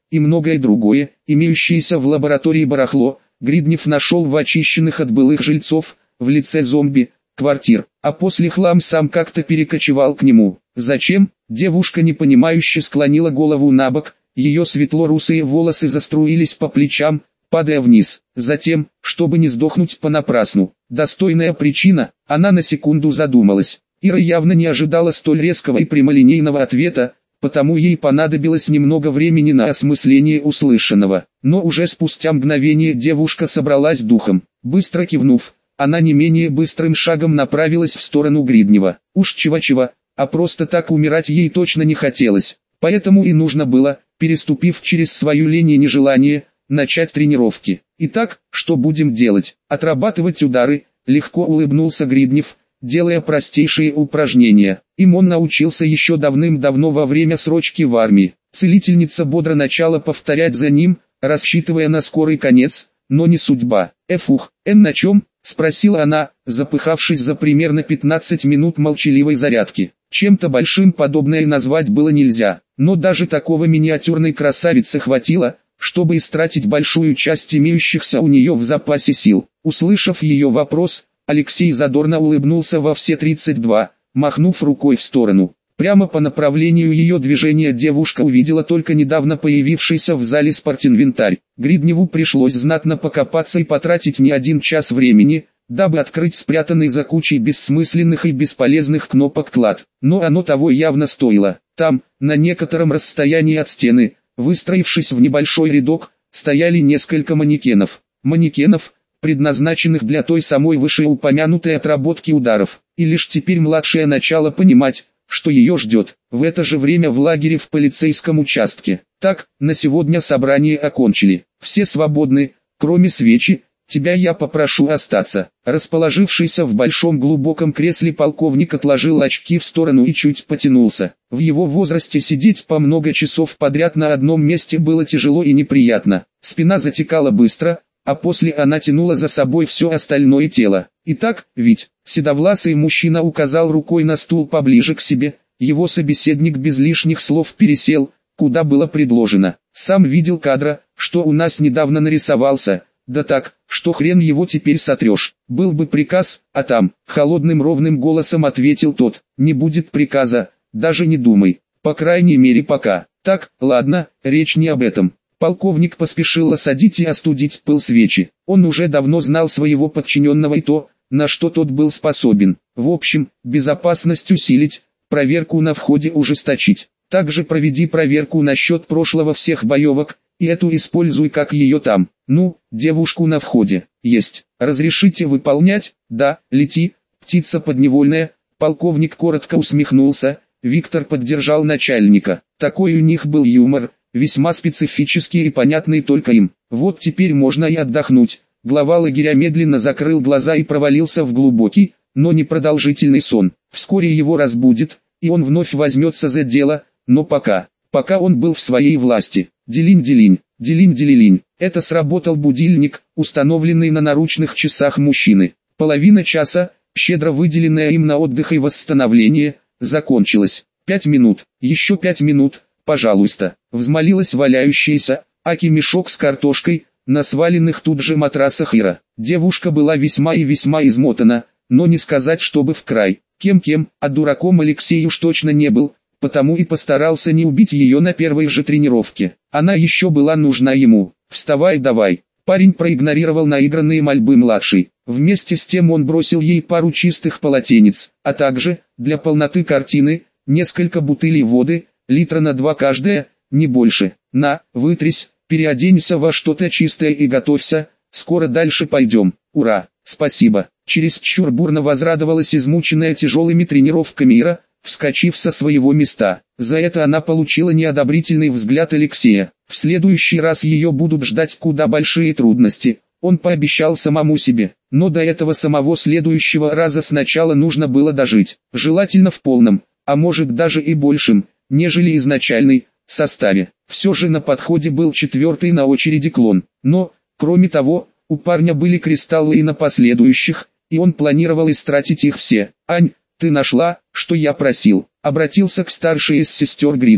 и многое другое, имеющееся в лаборатории барахло, Гриднев нашел в очищенных от былых жильцов, в лице зомби, квартир, а после хлам сам как-то перекочевал к нему. Зачем? Девушка непонимающе склонила голову набок, ее светло-русые волосы заструились по плечам, падая вниз. Затем, чтобы не сдохнуть понапрасну. Достойная причина, она на секунду задумалась. Ира явно не ожидала столь резкого и прямолинейного ответа, потому ей понадобилось немного времени на осмысление услышанного. Но уже спустя мгновение девушка собралась духом. Быстро кивнув, она не менее быстрым шагом направилась в сторону Гриднева. Уж чего-чего, а просто так умирать ей точно не хотелось. Поэтому и нужно было, переступив через свою лень и нежелание, начать тренировки. Итак, что будем делать? Отрабатывать удары, легко улыбнулся Гриднев, делая простейшие упражнения. Им он научился еще давным-давно во время срочки в армии. Целительница бодро начала повторять за ним, рассчитывая на скорый конец, но не судьба. «Эфух, эн на чем?» — спросила она, запыхавшись за примерно пятнадцать минут молчаливой зарядки. Чем-то большим подобное назвать было нельзя, но даже такого миниатюрной красавицы хватило, чтобы истратить большую часть имеющихся у нее в запасе сил. Услышав ее вопрос, Алексей задорно улыбнулся во все тридцать два, махнув рукой в сторону. Прямо по направлению ее движения девушка увидела только недавно появившийся в зале спортинвентарь. Гридневу пришлось знатно покопаться и потратить не один час времени, дабы открыть спрятанный за кучей бессмысленных и бесполезных кнопок клад. Но оно того явно стоило. Там, на некотором расстоянии от стены, выстроившись в небольшой рядок, стояли несколько манекенов. Манекенов, предназначенных для той самой вышеупомянутой отработки ударов. И лишь теперь младшая начала понимать, что ее ждет. В это же время в лагере в полицейском участке. Так, на сегодня собрание окончили. Все свободны, кроме свечи. Тебя я попрошу остаться. Расположившийся в большом глубоком кресле полковник отложил очки в сторону и чуть потянулся. В его возрасте сидеть по много часов подряд на одном месте было тяжело и неприятно. Спина затекала быстро, а после она тянула за собой все остальное тело. Итак, ведь, седовласый мужчина указал рукой на стул поближе к себе, его собеседник без лишних слов пересел, куда было предложено. Сам видел кадра, что у нас недавно нарисовался, да так, что хрен его теперь сотрешь. Был бы приказ, а там, холодным ровным голосом ответил тот, не будет приказа, даже не думай, по крайней мере пока. Так, ладно, речь не об этом. Полковник поспешил осадить и остудить пыл свечи. Он уже давно знал своего подчиненного и то, на что тот был способен. В общем, безопасность усилить, проверку на входе ужесточить. Также проведи проверку насчет прошлого всех боевок, и эту используй как ее там. Ну, девушку на входе. Есть. Разрешите выполнять? Да, лети, птица подневольная. Полковник коротко усмехнулся. Виктор поддержал начальника. Такой у них был юмор, весьма специфический и понятный только им. Вот теперь можно и отдохнуть. Глава лагеря медленно закрыл глаза и провалился в глубокий, но непродолжительный сон. Вскоре его разбудит, и он вновь возьмется за дело, но пока, пока он был в своей власти. Делинь-делинь, делинь-делилинь. Это сработал будильник, установленный на наручных часах мужчины. Половина часа, щедро выделенная им на отдых и восстановление, закончилась. Пять минут, еще пять минут, пожалуйста. Взмолилась валяющаяся, аки мешок с картошкой, на сваленных тут же матрасах Ира. Девушка была весьма и весьма измотана, но не сказать, чтобы в край. Кем-кем, а дураком Алексей уж точно не был, потому и постарался не убить ее на первой же тренировке. Она еще была нужна ему. «Вставай давай». Парень проигнорировал наигранные мольбы младшей. Вместе с тем он бросил ей пару чистых полотенец, а также, для полноты картины, несколько бутылей воды, литра на два каждая, не больше. «На, вытрись, переоденься во что-то чистое и готовься, скоро дальше пойдем». «Ура, спасибо». Чересчур бурно возрадовалась измученная тяжелыми тренировками Ира, вскочив со своего места. За это она получила неодобрительный взгляд Алексея. В следующий раз ее будут ждать куда большие трудности, он пообещал самому себе. Но до этого самого следующего раза сначала нужно было дожить, желательно в полном, а может даже и большем, нежели изначальный, составе. Все же на подходе был четвертый на очереди клон. Но, кроме того, у парня были кристаллы и на последующих, и он планировал истратить их все. «Ань, ты нашла, что я просил?» Обратился к старшей из сестер Гриднев.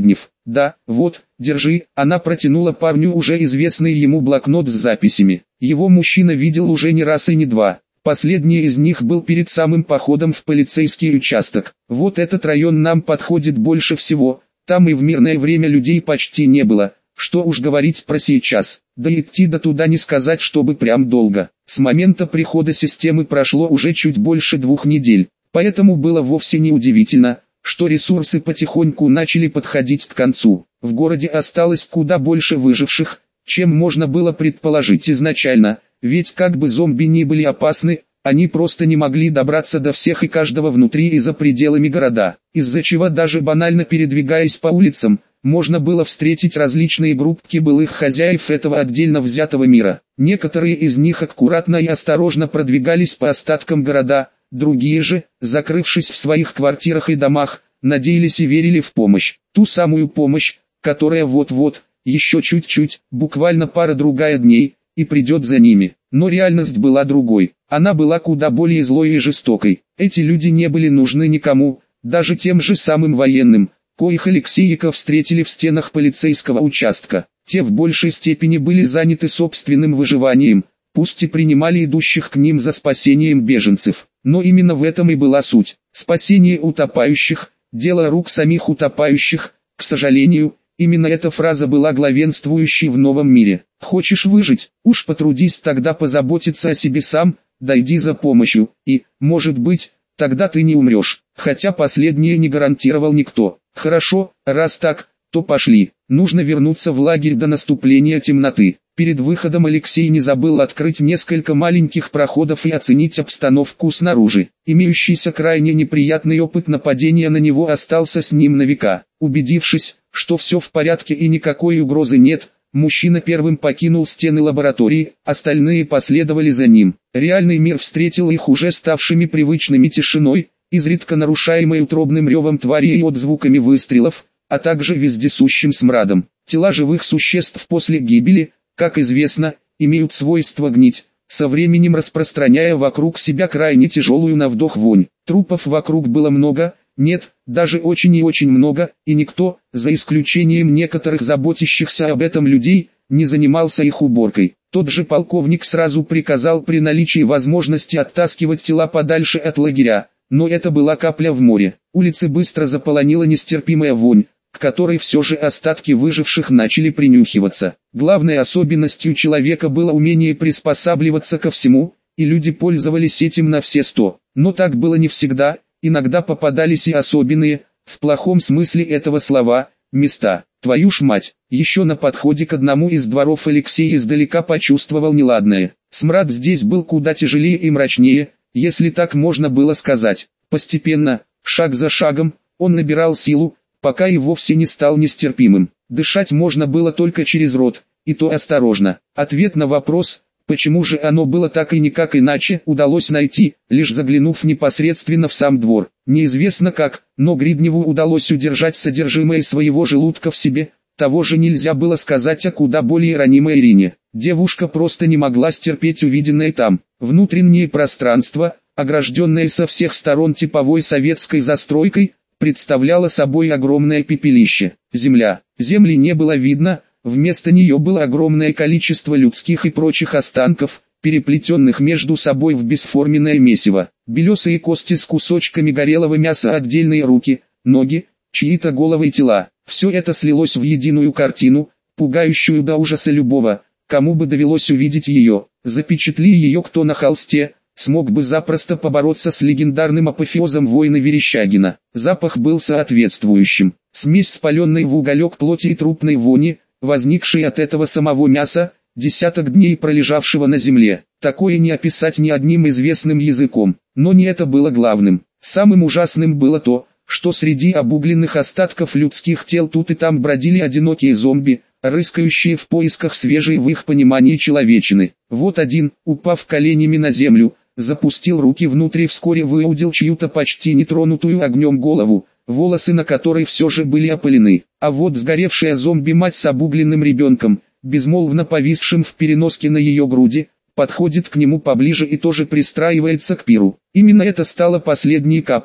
Да, вот, держи, она протянула парню уже известный ему блокнот с записями. Его мужчина видел уже не раз и не два. Последний из них был перед самым походом в полицейский участок. Вот этот район нам подходит больше всего, там и в мирное время людей почти не было, что уж говорить про сейчас. Да идти до туда не сказать, чтобы прям долго. С момента прихода системы прошло уже чуть больше двух недель, поэтому было вовсе не удивительно, что ресурсы потихоньку начали подходить к концу. В городе осталось куда больше выживших, чем можно было предположить изначально, ведь как бы зомби ни были опасны, они просто не могли добраться до всех и каждого внутри и за пределами города, из-за чего даже банально передвигаясь по улицам, можно было встретить различные группки былых хозяев этого отдельно взятого мира. Некоторые из них аккуратно и осторожно продвигались по остаткам города, другие же, закрывшись в своих квартирах и домах, надеялись и верили в помощь. Ту самую помощь, которая вот-вот, еще чуть-чуть, буквально пара-другая дней, и придет за ними. Но реальность была другой. Она была куда более злой и жестокой. Эти люди не были нужны никому, даже тем же самым военным, коих Алексеика встретили в стенах полицейского участка. Те в большей степени были заняты собственным выживанием, пусть и принимали идущих к ним за спасением беженцев. Но именно в этом и была суть. Спасение утопающих, дело рук самих утопающих, к сожалению. Именно эта фраза была главенствующей в новом мире. Хочешь выжить, уж потрудись тогда позаботиться о себе сам, дойди за помощью, и, может быть, тогда ты не умрешь. Хотя последнее не гарантировал никто. Хорошо, раз так, то пошли. Нужно вернуться в лагерь до наступления темноты. Перед выходом Алексей не забыл открыть несколько маленьких проходов и оценить обстановку снаружи. Имеющийся крайне неприятный опыт нападения на него остался с ним на века. Убедившись, что все в порядке и никакой угрозы нет, мужчина первым покинул стены лаборатории, остальные последовали за ним. Реальный мир встретил их уже ставшими привычными тишиной, изредка нарушаемой утробным ревом твари и отзвуками выстрелов, а также вездесущим смрадом. Тела живых существ после гибели, как известно, имеют свойство гнить, со временем распространяя вокруг себя крайне тяжелую на вдох вонь. Трупов вокруг было много, нет, даже очень и очень много, и никто, за исключением некоторых заботящихся об этом людей, не занимался их уборкой. Тот же полковник сразу приказал при наличии возможности оттаскивать тела подальше от лагеря, но это была капля в море. Улицы быстро заполонила нестерпимая вонь, к которой все же остатки выживших начали принюхиваться. Главной особенностью человека было умение приспосабливаться ко всему, и люди пользовались этим на все сто. Но так было не всегда, иногда попадались и особенные, в плохом смысле этого слова, места. Твою ж мать, еще на подходе к одному из дворов Алексей издалека почувствовал неладное. Смрад здесь был куда тяжелее и мрачнее, если так можно было сказать. Постепенно, шаг за шагом, он набирал силу, пока и вовсе не стал нестерпимым. Дышать можно было только через рот, и то осторожно. Ответ на вопрос, почему же оно было так и никак иначе, удалось найти, лишь заглянув непосредственно в сам двор. Неизвестно как, но Гридневу удалось удержать содержимое своего желудка в себе. Того же нельзя было сказать о куда более ранимой Ирине. Девушка просто не могла стерпеть увиденное там. Внутреннее пространство, огражденное со всех сторон типовой советской застройкой, представляло собой огромное пепелище. Земля. Земли не было видно, вместо нее было огромное количество людских и прочих останков, переплетенных между собой в бесформенное месиво. Белесые кости с кусочками горелого мяса, отдельные руки, ноги, чьи-то головы и тела. Все это слилось в единую картину, пугающую до ужаса любого, кому бы довелось увидеть ее. Запечатли ее кто на холсте, смог бы запросто побороться с легендарным апофеозом воина Верещагина. Запах был соответствующим. Смесь спаленной в уголек плоти и трупной вони, возникшей от этого самого мяса, десяток дней пролежавшего на земле. Такое не описать ни одним известным языком. Но не это было главным. Самым ужасным было то, что среди обугленных остатков людских тел тут и там бродили одинокие зомби, рыскающие в поисках свежей в их понимании человечины. Вот один, упав коленями на землю, запустил руки внутрь и вскоре выудил чью-то почти нетронутую огнем голову, волосы на которой все же были опалены. А вот сгоревшая зомби-мать с обугленным ребенком, безмолвно повисшим в переноске на ее груди, подходит к нему поближе и тоже пристраивается к пиру. Именно это стало последней каплей,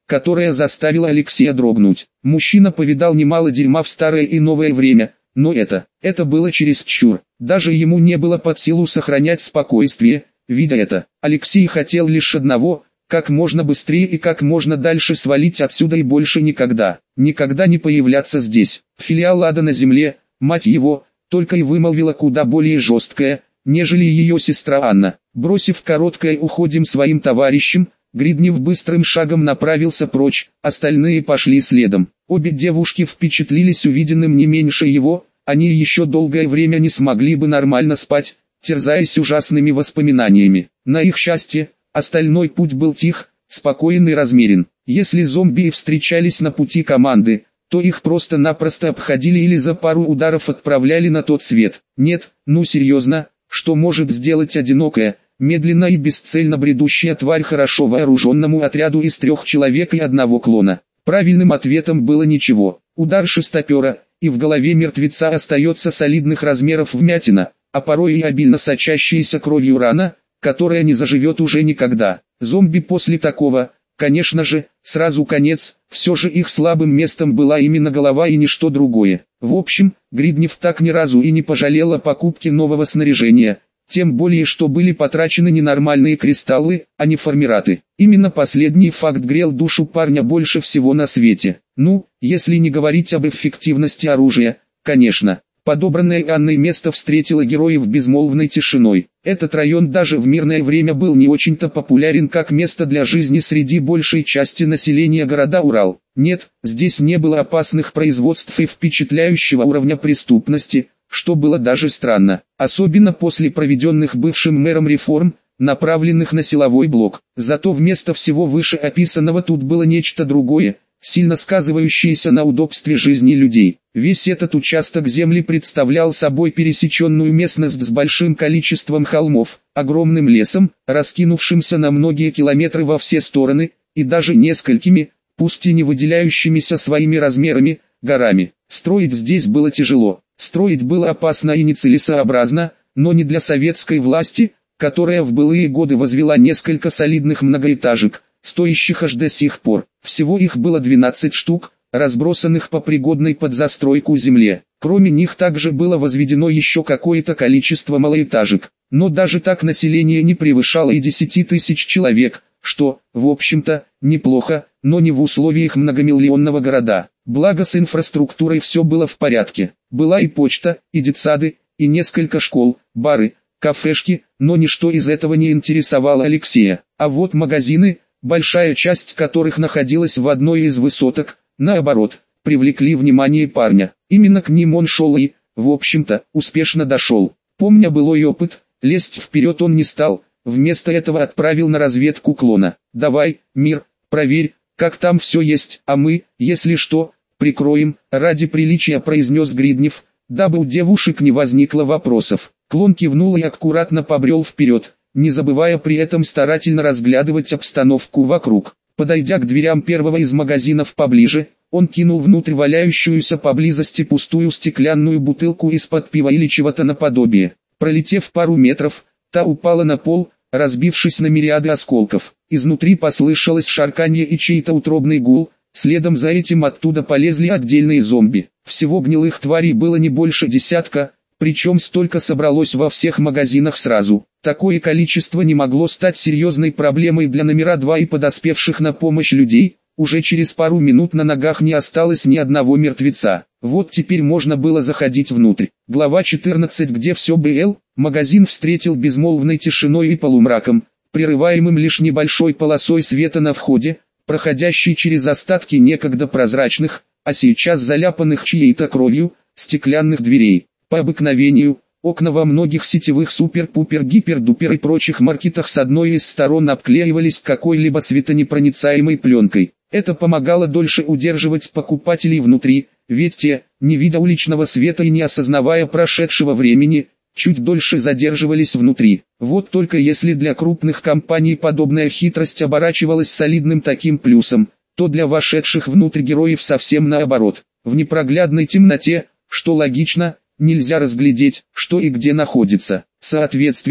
которая заставила Алексея дрогнуть. Мужчина повидал немало дерьма в старое и новое время, но это, это было чересчур. Даже ему не было под силу сохранять спокойствие. Видя это, Алексей хотел лишь одного – как можно быстрее и как можно дальше свалить отсюда и больше никогда, никогда не появляться здесь. Филиал ада на земле, мать его, только и вымолвила куда более жесткое, нежели ее сестра Анна. Бросив короткое «уходим своим товарищам», Гриднев быстрым шагом направился прочь, остальные пошли следом. Обе девушки впечатлились увиденным не меньше его, они еще долгое время не смогли бы нормально спать, терзаясь ужасными воспоминаниями. На их счастье, остальной путь был тих, спокоен и размерен. Если зомби и встречались на пути команды, то их просто-напросто обходили или за пару ударов отправляли на тот свет. Нет, ну серьезно, что может сделать одинокая, медленно и бесцельно бредущая тварь хорошо вооруженному отряду из трех человек и одного клона? Правильным ответом было ничего. Удар шестопера, и в голове мертвеца остается солидных размеров вмятина, а порой и обильно сочащаяся кровью рана, которая не заживет уже никогда. Зомби после такого, конечно же, сразу конец, все же их слабым местом была именно голова и ничто другое. В общем, Гриднев так ни разу и не пожалел о покупке нового снаряжения, тем более что были потрачены ненормальные кристаллы, а не формираты. Именно последний факт грел душу парня больше всего на свете. Ну, если не говорить об эффективности оружия, конечно. Подобранное Анной место встретило героев безмолвной тишиной. Этот район даже в мирное время был не очень-то популярен как место для жизни среди большей части населения города Урал. Нет, здесь не было опасных производств и впечатляющего уровня преступности, что было даже странно, особенно после проведенных бывшим мэром реформ, направленных на силовой блок. Зато вместо всего вышеописанного тут было нечто другое, сильно сказывающееся на удобстве жизни людей. Весь этот участок земли представлял собой пересеченную местность с большим количеством холмов, огромным лесом, раскинувшимся на многие километры во все стороны, и даже несколькими, пусть и не выделяющимися своими размерами, горами. Строить здесь было тяжело, строить было опасно и нецелесообразно, но не для советской власти, которая в былые годы возвела несколько солидных многоэтажек, стоящих аж до сих пор. Всего их было двенадцать штук, разбросанных по пригодной под застройку земле. Кроме них также было возведено еще какое-то количество малоэтажек, но даже так население не превышало и десяти тысяч человек, что, в общем-то, неплохо, но не в условиях многомиллионного города. Благо с инфраструктурой все было в порядке. Была и почта, и детсады, и несколько школ, бары, кафешки, но ничто из этого не интересовало Алексея. А вот магазины, большая часть которых находилась в одной из высоток, наоборот, привлекли внимание парня. Именно к ним он шел и, в общем-то, успешно дошел. Помня былой опыт, лезть вперед он не стал, вместо этого отправил на разведку клона. «Давай, мир, проверь, как там все есть, а мы, если что, прикроем», ради приличия произнес Гриднев, дабы у девушек не возникло вопросов. Клон кивнул и аккуратно побрел вперед, не забывая при этом старательно разглядывать обстановку вокруг. Подойдя к дверям первого из магазинов поближе, он кинул внутрь валяющуюся поблизости пустую стеклянную бутылку из-под пива или чего-то наподобие. Пролетев пару метров, та упала на пол, разбившись на мириады осколков. Изнутри послышалось шарканье и чей-то утробный гул, следом за этим оттуда полезли отдельные зомби. Всего гнилых тварей было не больше десятка, причем столько собралось во всех магазинах сразу. Такое количество не могло стать серьезной проблемой для номера два и подоспевших на помощь людей. Уже через пару минут на ногах не осталось ни одного мертвеца. Вот теперь можно было заходить внутрь. Глава четырнадцать, где все было. Магазин встретил безмолвной тишиной и полумраком, прерываемым лишь небольшой полосой света на входе, проходящей через остатки некогда прозрачных, а сейчас заляпанных чьей-то кровью, стеклянных дверей. По обыкновению, окна во многих сетевых супер-пупер-гипер-дупер и прочих маркетах с одной из сторон обклеивались какой-либо светонепроницаемой пленкой. Это помогало дольше удерживать покупателей внутри, ведь те, не видя уличного света и не осознавая прошедшего времени, чуть дольше задерживались внутри. Вот только если для крупных компаний подобная хитрость оборачивалась солидным таким плюсом, то для вошедших внутрь героев совсем наоборот. В непроглядной темноте, что логично, нельзя разглядеть, что и где находится. Соответственно,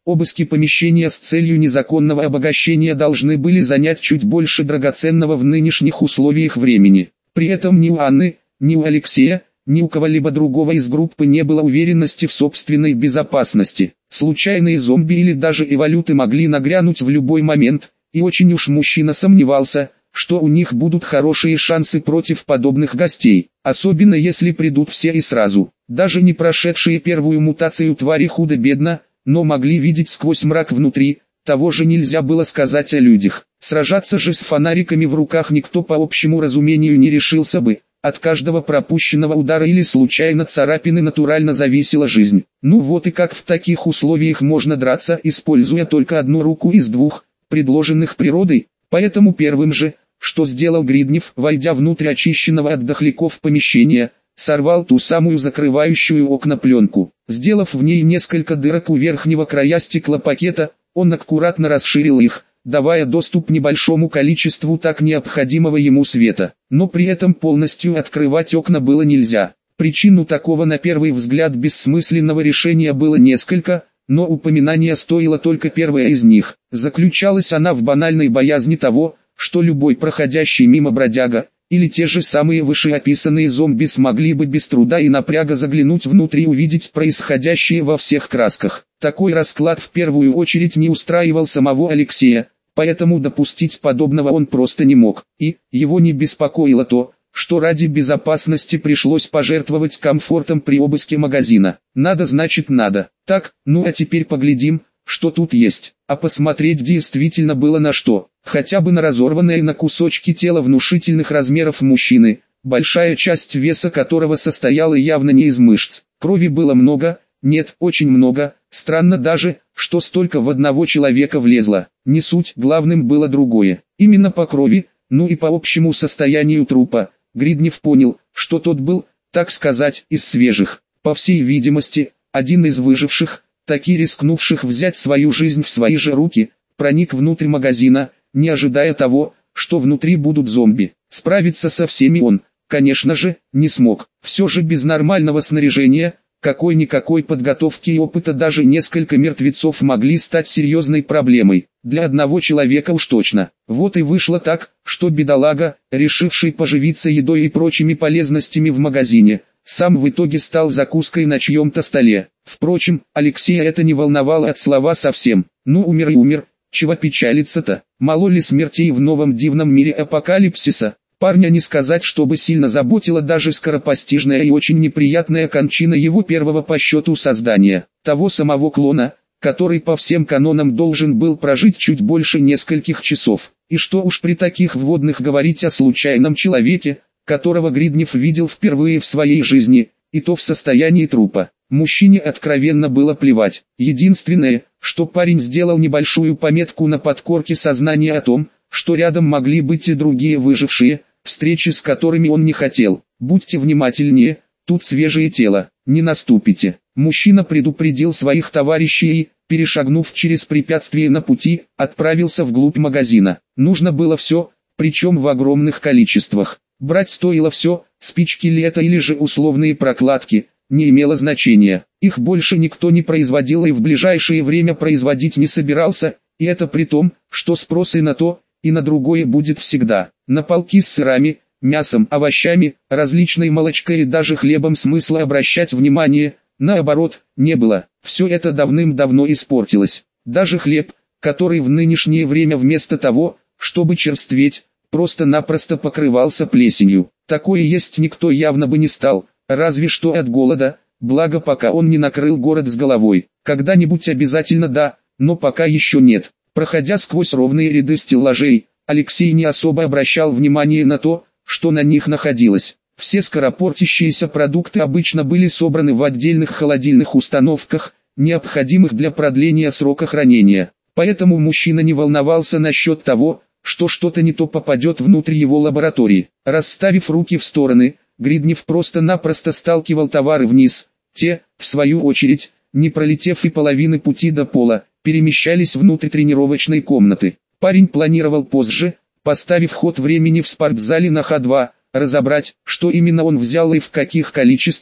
обыски помещения с целью незаконного обогащения должны были занять чуть больше драгоценного в нынешних условиях времени. При этом ни у Анны, ни у Алексея, ни у кого-либо другого из группы не было уверенности в собственной безопасности. Случайные зомби или даже эволюты могли нагрянуть в любой момент, и очень уж мужчина сомневался, что у них будут хорошие шансы против подобных гостей, особенно если придут все и сразу. Даже не прошедшие первую мутацию твари худо-бедно, но могли видеть сквозь мрак внутри, того же нельзя было сказать о людях. Сражаться же с фонариками в руках никто по общему разумению не решился бы. От каждого пропущенного удара или случайно царапины натурально зависела жизнь. Ну вот и как в таких условиях можно драться, используя только одну руку из двух, предложенных природой. Поэтому первым же, что сделал Гриднев, войдя внутрь очищенного от дохляков помещения, сорвал ту самую закрывающую окна пленку. Сделав в ней несколько дырок у верхнего края стеклопакета, он аккуратно расширил их, давая доступ небольшому количеству так необходимого ему света. Но при этом полностью открывать окна было нельзя. Причину такого на первый взгляд бессмысленного решения было несколько, но упоминания стоило только первая из них. Заключалась она в банальной боязни того, что любой проходящий мимо бродяга, или те же самые вышеописанные зомби смогли бы без труда и напряга заглянуть внутрь и увидеть происходящее во всех красках. Такой расклад в первую очередь не устраивал самого Алексея, поэтому допустить подобного он просто не мог, и его не беспокоило то, что ради безопасности пришлось пожертвовать комфортом при обыске магазина. Надо значит надо. Так, ну а теперь поглядим, что тут есть. А посмотреть действительно было на что. Хотя бы на разорванное на кусочки тело внушительных размеров мужчины, большая часть веса которого состояла явно не из мышц. Крови было много, нет, очень много. Странно даже, что столько в одного человека влезло. Не суть, главным было другое. Именно по крови, ну и по общему состоянию трупа, Гриднев понял, что тот был, так сказать, из свежих. По всей видимости, один из выживших, таки рискнувших взять свою жизнь в свои же руки, проник внутрь магазина, не ожидая того, что внутри будут зомби. Справиться со всеми он, конечно же, не смог. Все же без нормального снаряжения, какой-никакой подготовки и опыта даже несколько мертвецов могли стать серьезной проблемой. Для одного человека уж точно. Вот и вышло так, что бедолага, решивший поживиться едой и прочими полезностями в магазине, сам в итоге стал закуской на чьем-то столе. Впрочем, Алексея это не волновало от слова совсем. Ну умер и умер, чего печалиться-то? Мало ли смертей в новом дивном мире апокалипсиса? Парня не сказать, чтобы сильно заботила даже скоропостижная и очень неприятная кончина его первого по счету создания, того самого клона, который по всем канонам должен был прожить чуть больше нескольких часов. И что уж при таких вводных говорить о случайном человеке, которого Гриднев видел впервые в своей жизни, и то в состоянии трупа. Мужчине откровенно было плевать. Единственное, что парень сделал небольшую пометку на подкорке сознания о том, что рядом могли быть и другие выжившие, встречи с которыми он не хотел. Будьте внимательнее, тут свежее тело, не наступите. Мужчина предупредил своих товарищей и, перешагнув через препятствие на пути, отправился вглубь магазина. Нужно было все, причем в огромных количествах. Брать стоило все, спички ли это или же условные прокладки, не имело значения. Их больше никто не производил и в ближайшее время производить не собирался, и это при том, что спрос и на то, и на другое будет всегда. На полки с сырами, мясом, овощами, различной молочкой и даже хлебом смысла обращать внимание, наоборот, не было. Все это давным-давно испортилось. Даже хлеб, который в нынешнее время вместо того, чтобы черстветь, просто-напросто покрывался плесенью. Такое есть никто явно бы не стал, разве что от голода, благо пока он не накрыл город с головой. Когда-нибудь обязательно да, но пока еще нет. Проходя сквозь ровные ряды стеллажей, Алексей не особо обращал внимание на то, что на них находилось. Все скоропортящиеся продукты обычно были собраны в отдельных холодильных установках, необходимых для продления срока хранения. Поэтому мужчина не волновался насчет того, что что-то не то попадет внутрь его лаборатории. Расставив руки в стороны, Гриднев просто-напросто сталкивал товары вниз. Те, в свою очередь, не пролетев и половины пути до пола, перемещались внутрь тренировочной комнаты. Парень планировал позже, поставив ход времени в спортзале на ха два, разобрать, что именно он взял и в каких количествах,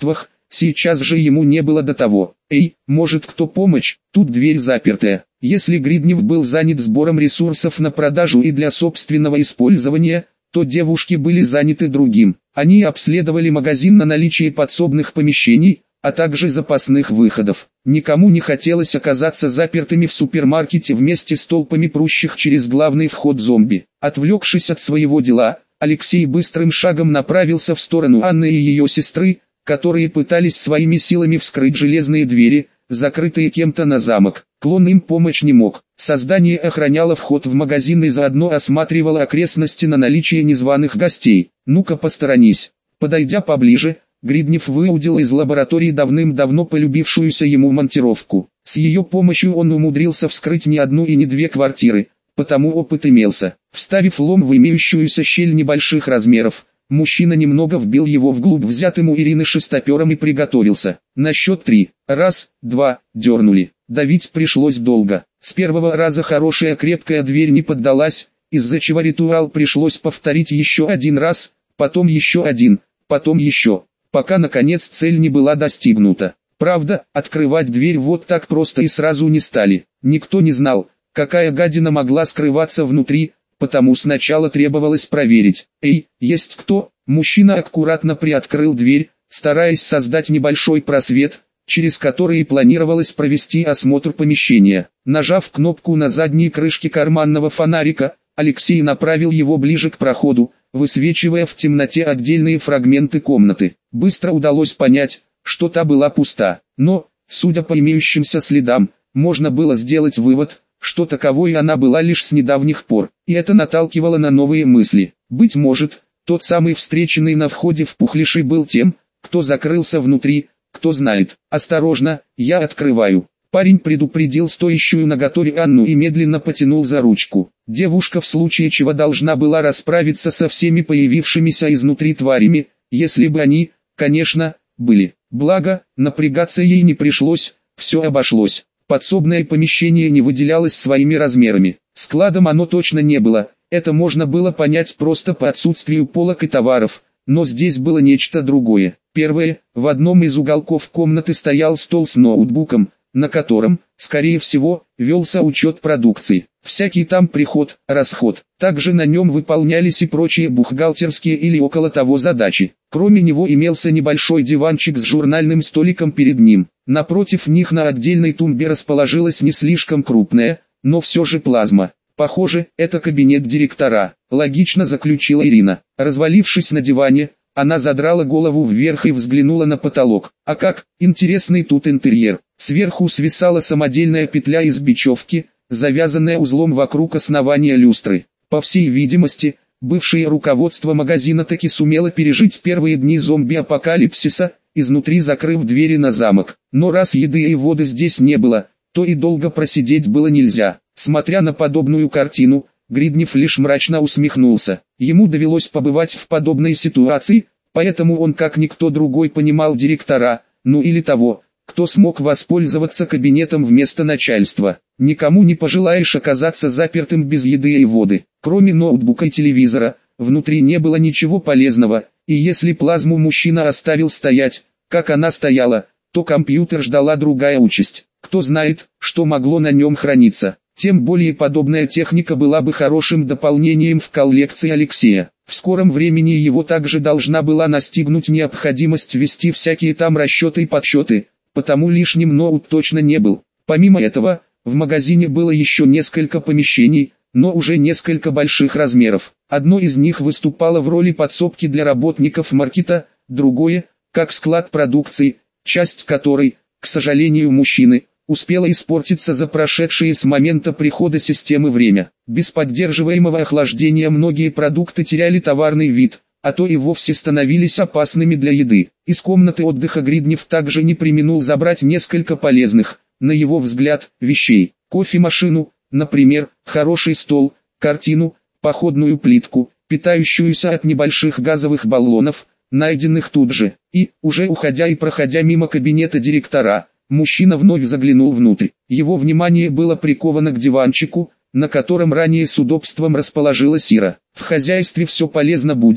сейчас же ему не было до того. Эй, может кто помочь, тут дверь запертая. Если Гриднев был занят сбором ресурсов на продажу и для собственного использования, то девушки были заняты другим. Они обследовали магазин на наличие подсобных помещений, а также запасных выходов. Никому не хотелось оказаться запертыми в супермаркете вместе с толпами прущих через главный вход зомби. Отвлекшись от своего дела, Алексей быстрым шагом направился в сторону Анны и ее сестры, которые пытались своими силами вскрыть железные двери, закрытые кем-то на замок. Клон им помочь не мог. Создание охраняло вход в магазин и заодно осматривало окрестности на наличие незваных гостей. «Ну-ка посторонись». Подойдя поближе, Гриднев выудил из лаборатории давным-давно полюбившуюся ему монтировку. С ее помощью он умудрился вскрыть не одну и не две квартиры, потому опыт имелся. Вставив лом в имеющуюся щель небольших размеров, мужчина немного вбил его вглубь взятым у Ирины шестопером и приготовился. На счет три. Раз, два, дернули. Давить пришлось долго. С первого раза хорошая крепкая дверь не поддалась, из-за чего ритуал пришлось повторить еще один раз, потом еще один, потом еще, пока наконец цель не была достигнута. Правда, открывать дверь вот так просто и сразу не стали. Никто не знал, какая гадина могла скрываться внутри, потому сначала требовалось проверить. «Эй, есть кто?» Мужчина аккуратно приоткрыл дверь, стараясь создать небольшой просвет, через который и планировалось провести осмотр помещения. Нажав кнопку на задней крышке карманного фонарика, Алексей направил его ближе к проходу, высвечивая в темноте отдельные фрагменты комнаты. Быстро удалось понять, что та была пуста, но, судя по имеющимся следам, можно было сделать вывод, что таковой она была лишь с недавних пор, и это наталкивало на новые мысли. Быть может, тот самый встреченный на входе в Пухлиши был тем, кто закрылся внутри, кто знает. «Осторожно, я открываю». Парень предупредил стоящую наготове Анну и медленно потянул за ручку. Девушка в случае чего должна была расправиться со всеми появившимися изнутри тварями, если бы они, конечно, были. Благо, напрягаться ей не пришлось, все обошлось. Подсобное помещение не выделялось своими размерами. Складом оно точно не было, это можно было понять просто по отсутствию полок и товаров, но здесь было нечто другое. Первое, в одном из уголков комнаты стоял стол с ноутбуком, на котором, скорее всего, велся учет продукции. Всякий там приход, расход. Также на нем выполнялись и прочие бухгалтерские или около того задачи. Кроме него имелся небольшой диванчик с журнальным столиком перед ним. Напротив них на отдельной тумбе расположилась не слишком крупная, но все же плазма. Похоже, это кабинет директора, логично заключила Ирина. Развалившись на диване, она задрала голову вверх и взглянула на потолок. А как, интересный тут интерьер. Сверху свисала самодельная петля из бечевки, завязанная узлом вокруг основания люстры. По всей видимости, бывшее руководство магазина таки сумело пережить первые дни зомби-апокалипсиса, изнутри закрыв двери на замок. Но раз еды и воды здесь не было, то и долго просидеть было нельзя. Смотря на подобную картину, Гриднев лишь мрачно усмехнулся. Ему довелось побывать в подобной ситуации, поэтому он как никто другой понимал директора, ну или того, кто смог воспользоваться кабинетом вместо начальства. Никому не пожелаешь оказаться запертым без еды и воды. Кроме ноутбука и телевизора, внутри не было ничего полезного, и если плазму мужчина оставил стоять, как она стояла, то компьютер ждала другая участь. Кто знает, что могло на нем храниться. Тем более подобная техника была бы хорошим дополнением в коллекции Алексея. В скором времени его также должна была настигнуть необходимость вести всякие там расчеты и подсчеты, потому лишним ноут точно не был. Помимо этого, в магазине было еще несколько помещений, но уже несколько больших размеров. Одно из них выступало в роли подсобки для работников маркета, другое, как склад продукции, часть которой, к сожалению мужчины, успела испортиться за прошедшие с момента прихода системы время. Без поддерживаемого охлаждения многие продукты теряли товарный вид, а то и вовсе становились опасными для еды. Из комнаты отдыха Гриднев также не преминул забрать несколько полезных, на его взгляд, вещей. Кофемашину, например, хороший стол, картину, походную плитку, питающуюся от небольших газовых баллонов, найденных тут же. И, уже уходя и проходя мимо кабинета директора, мужчина вновь заглянул внутрь. Его внимание было приковано к диванчику, на котором ранее с удобством расположилась Ира. В хозяйстве все полезно будет,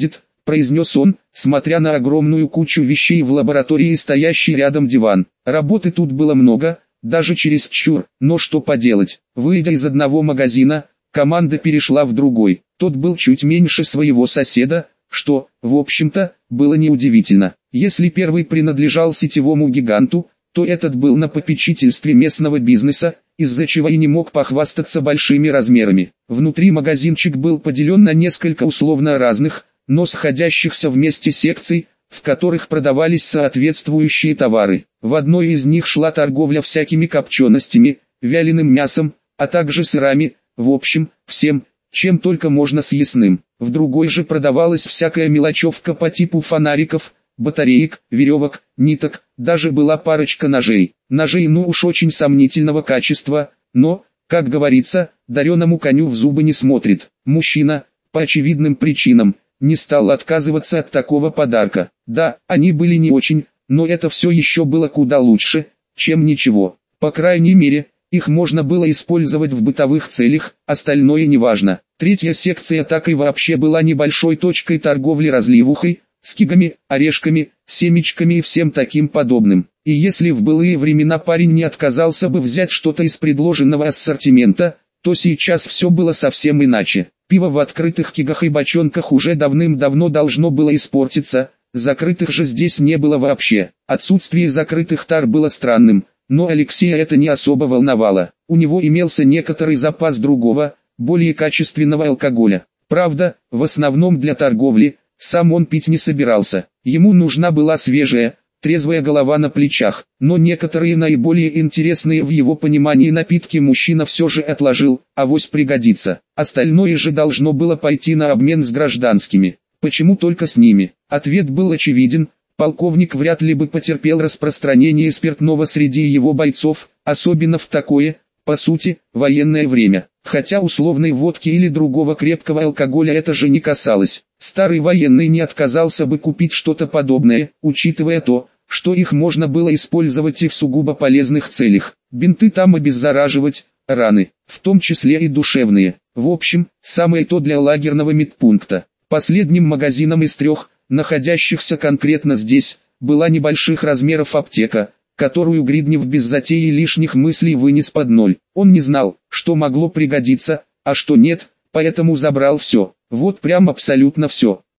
произнес он, смотря на огромную кучу вещей в лаборатории и стоящий рядом диван. Работы тут было много, даже чересчур, но что поделать. Выйдя из одного магазина, команда перешла в другой. Тот был чуть меньше своего соседа, что, в общем-то, было неудивительно. Если первый принадлежал сетевому гиганту, то этот был на попечительстве местного бизнеса, из-за чего и не мог похвастаться большими размерами. Внутри магазинчик был поделен на несколько условно разных, но сходящихся вместе секций, в которых продавались соответствующие товары. В одной из них шла торговля всякими копченостями, вяленым мясом, а также сырами, в общем, всем, чем только можно съестным. В другой же продавалась всякая мелочевка по типу фонариков, батареек, веревок, ниток, даже была парочка ножей. Ножей ну уж очень сомнительного качества, но, как говорится, дареному коню в зубы не смотрит. Мужчина, по очевидным причинам, не стал отказываться от такого подарка. Да, они были не очень, но это все еще было куда лучше, чем ничего. По крайней мере, их можно было использовать в бытовых целях, остальное неважно. Третья секция так и вообще была небольшой точкой торговли разливухой, скигами, орешками, семечками и всем таким подобным. И если в былые времена парень не отказался бы взять что-то из предложенного ассортимента, то сейчас все было совсем иначе. Пиво в открытых кегах и бочонках уже давным-давно должно было испортиться, закрытых же здесь не было вообще. Отсутствие закрытых тар было странным, но Алексея это не особо волновало. У него имелся некоторый запас другого, более качественного алкоголя. Правда, в основном для торговли, сам он пить не собирался. Ему нужна была свежая, трезвая голова на плечах, но некоторые наиболее интересные в его понимании напитки мужчина все же отложил, авось пригодится. Остальное же должно было пойти на обмен с гражданскими. Почему только с ними? Ответ был очевиден. Полковник вряд ли бы потерпел распространение спиртного среди его бойцов, особенно в такое, по сути, военное время. Хотя условной водки или другого крепкого алкоголя это же не касалось. Старый военный не отказался бы купить что-то подобное, учитывая то, что их можно было использовать и в сугубо полезных целях. Бинты там обеззараживать, раны, в том числе и душевные. В общем, самое то для лагерного медпункта. Последним магазином из трех, находящихся конкретно здесь, была небольших размеров аптека, которую Гриднев без затеи и лишних мыслей вынес под ноль. Он не знал, что могло пригодиться, а что нет, поэтому забрал все. Вот прям абсолютно все.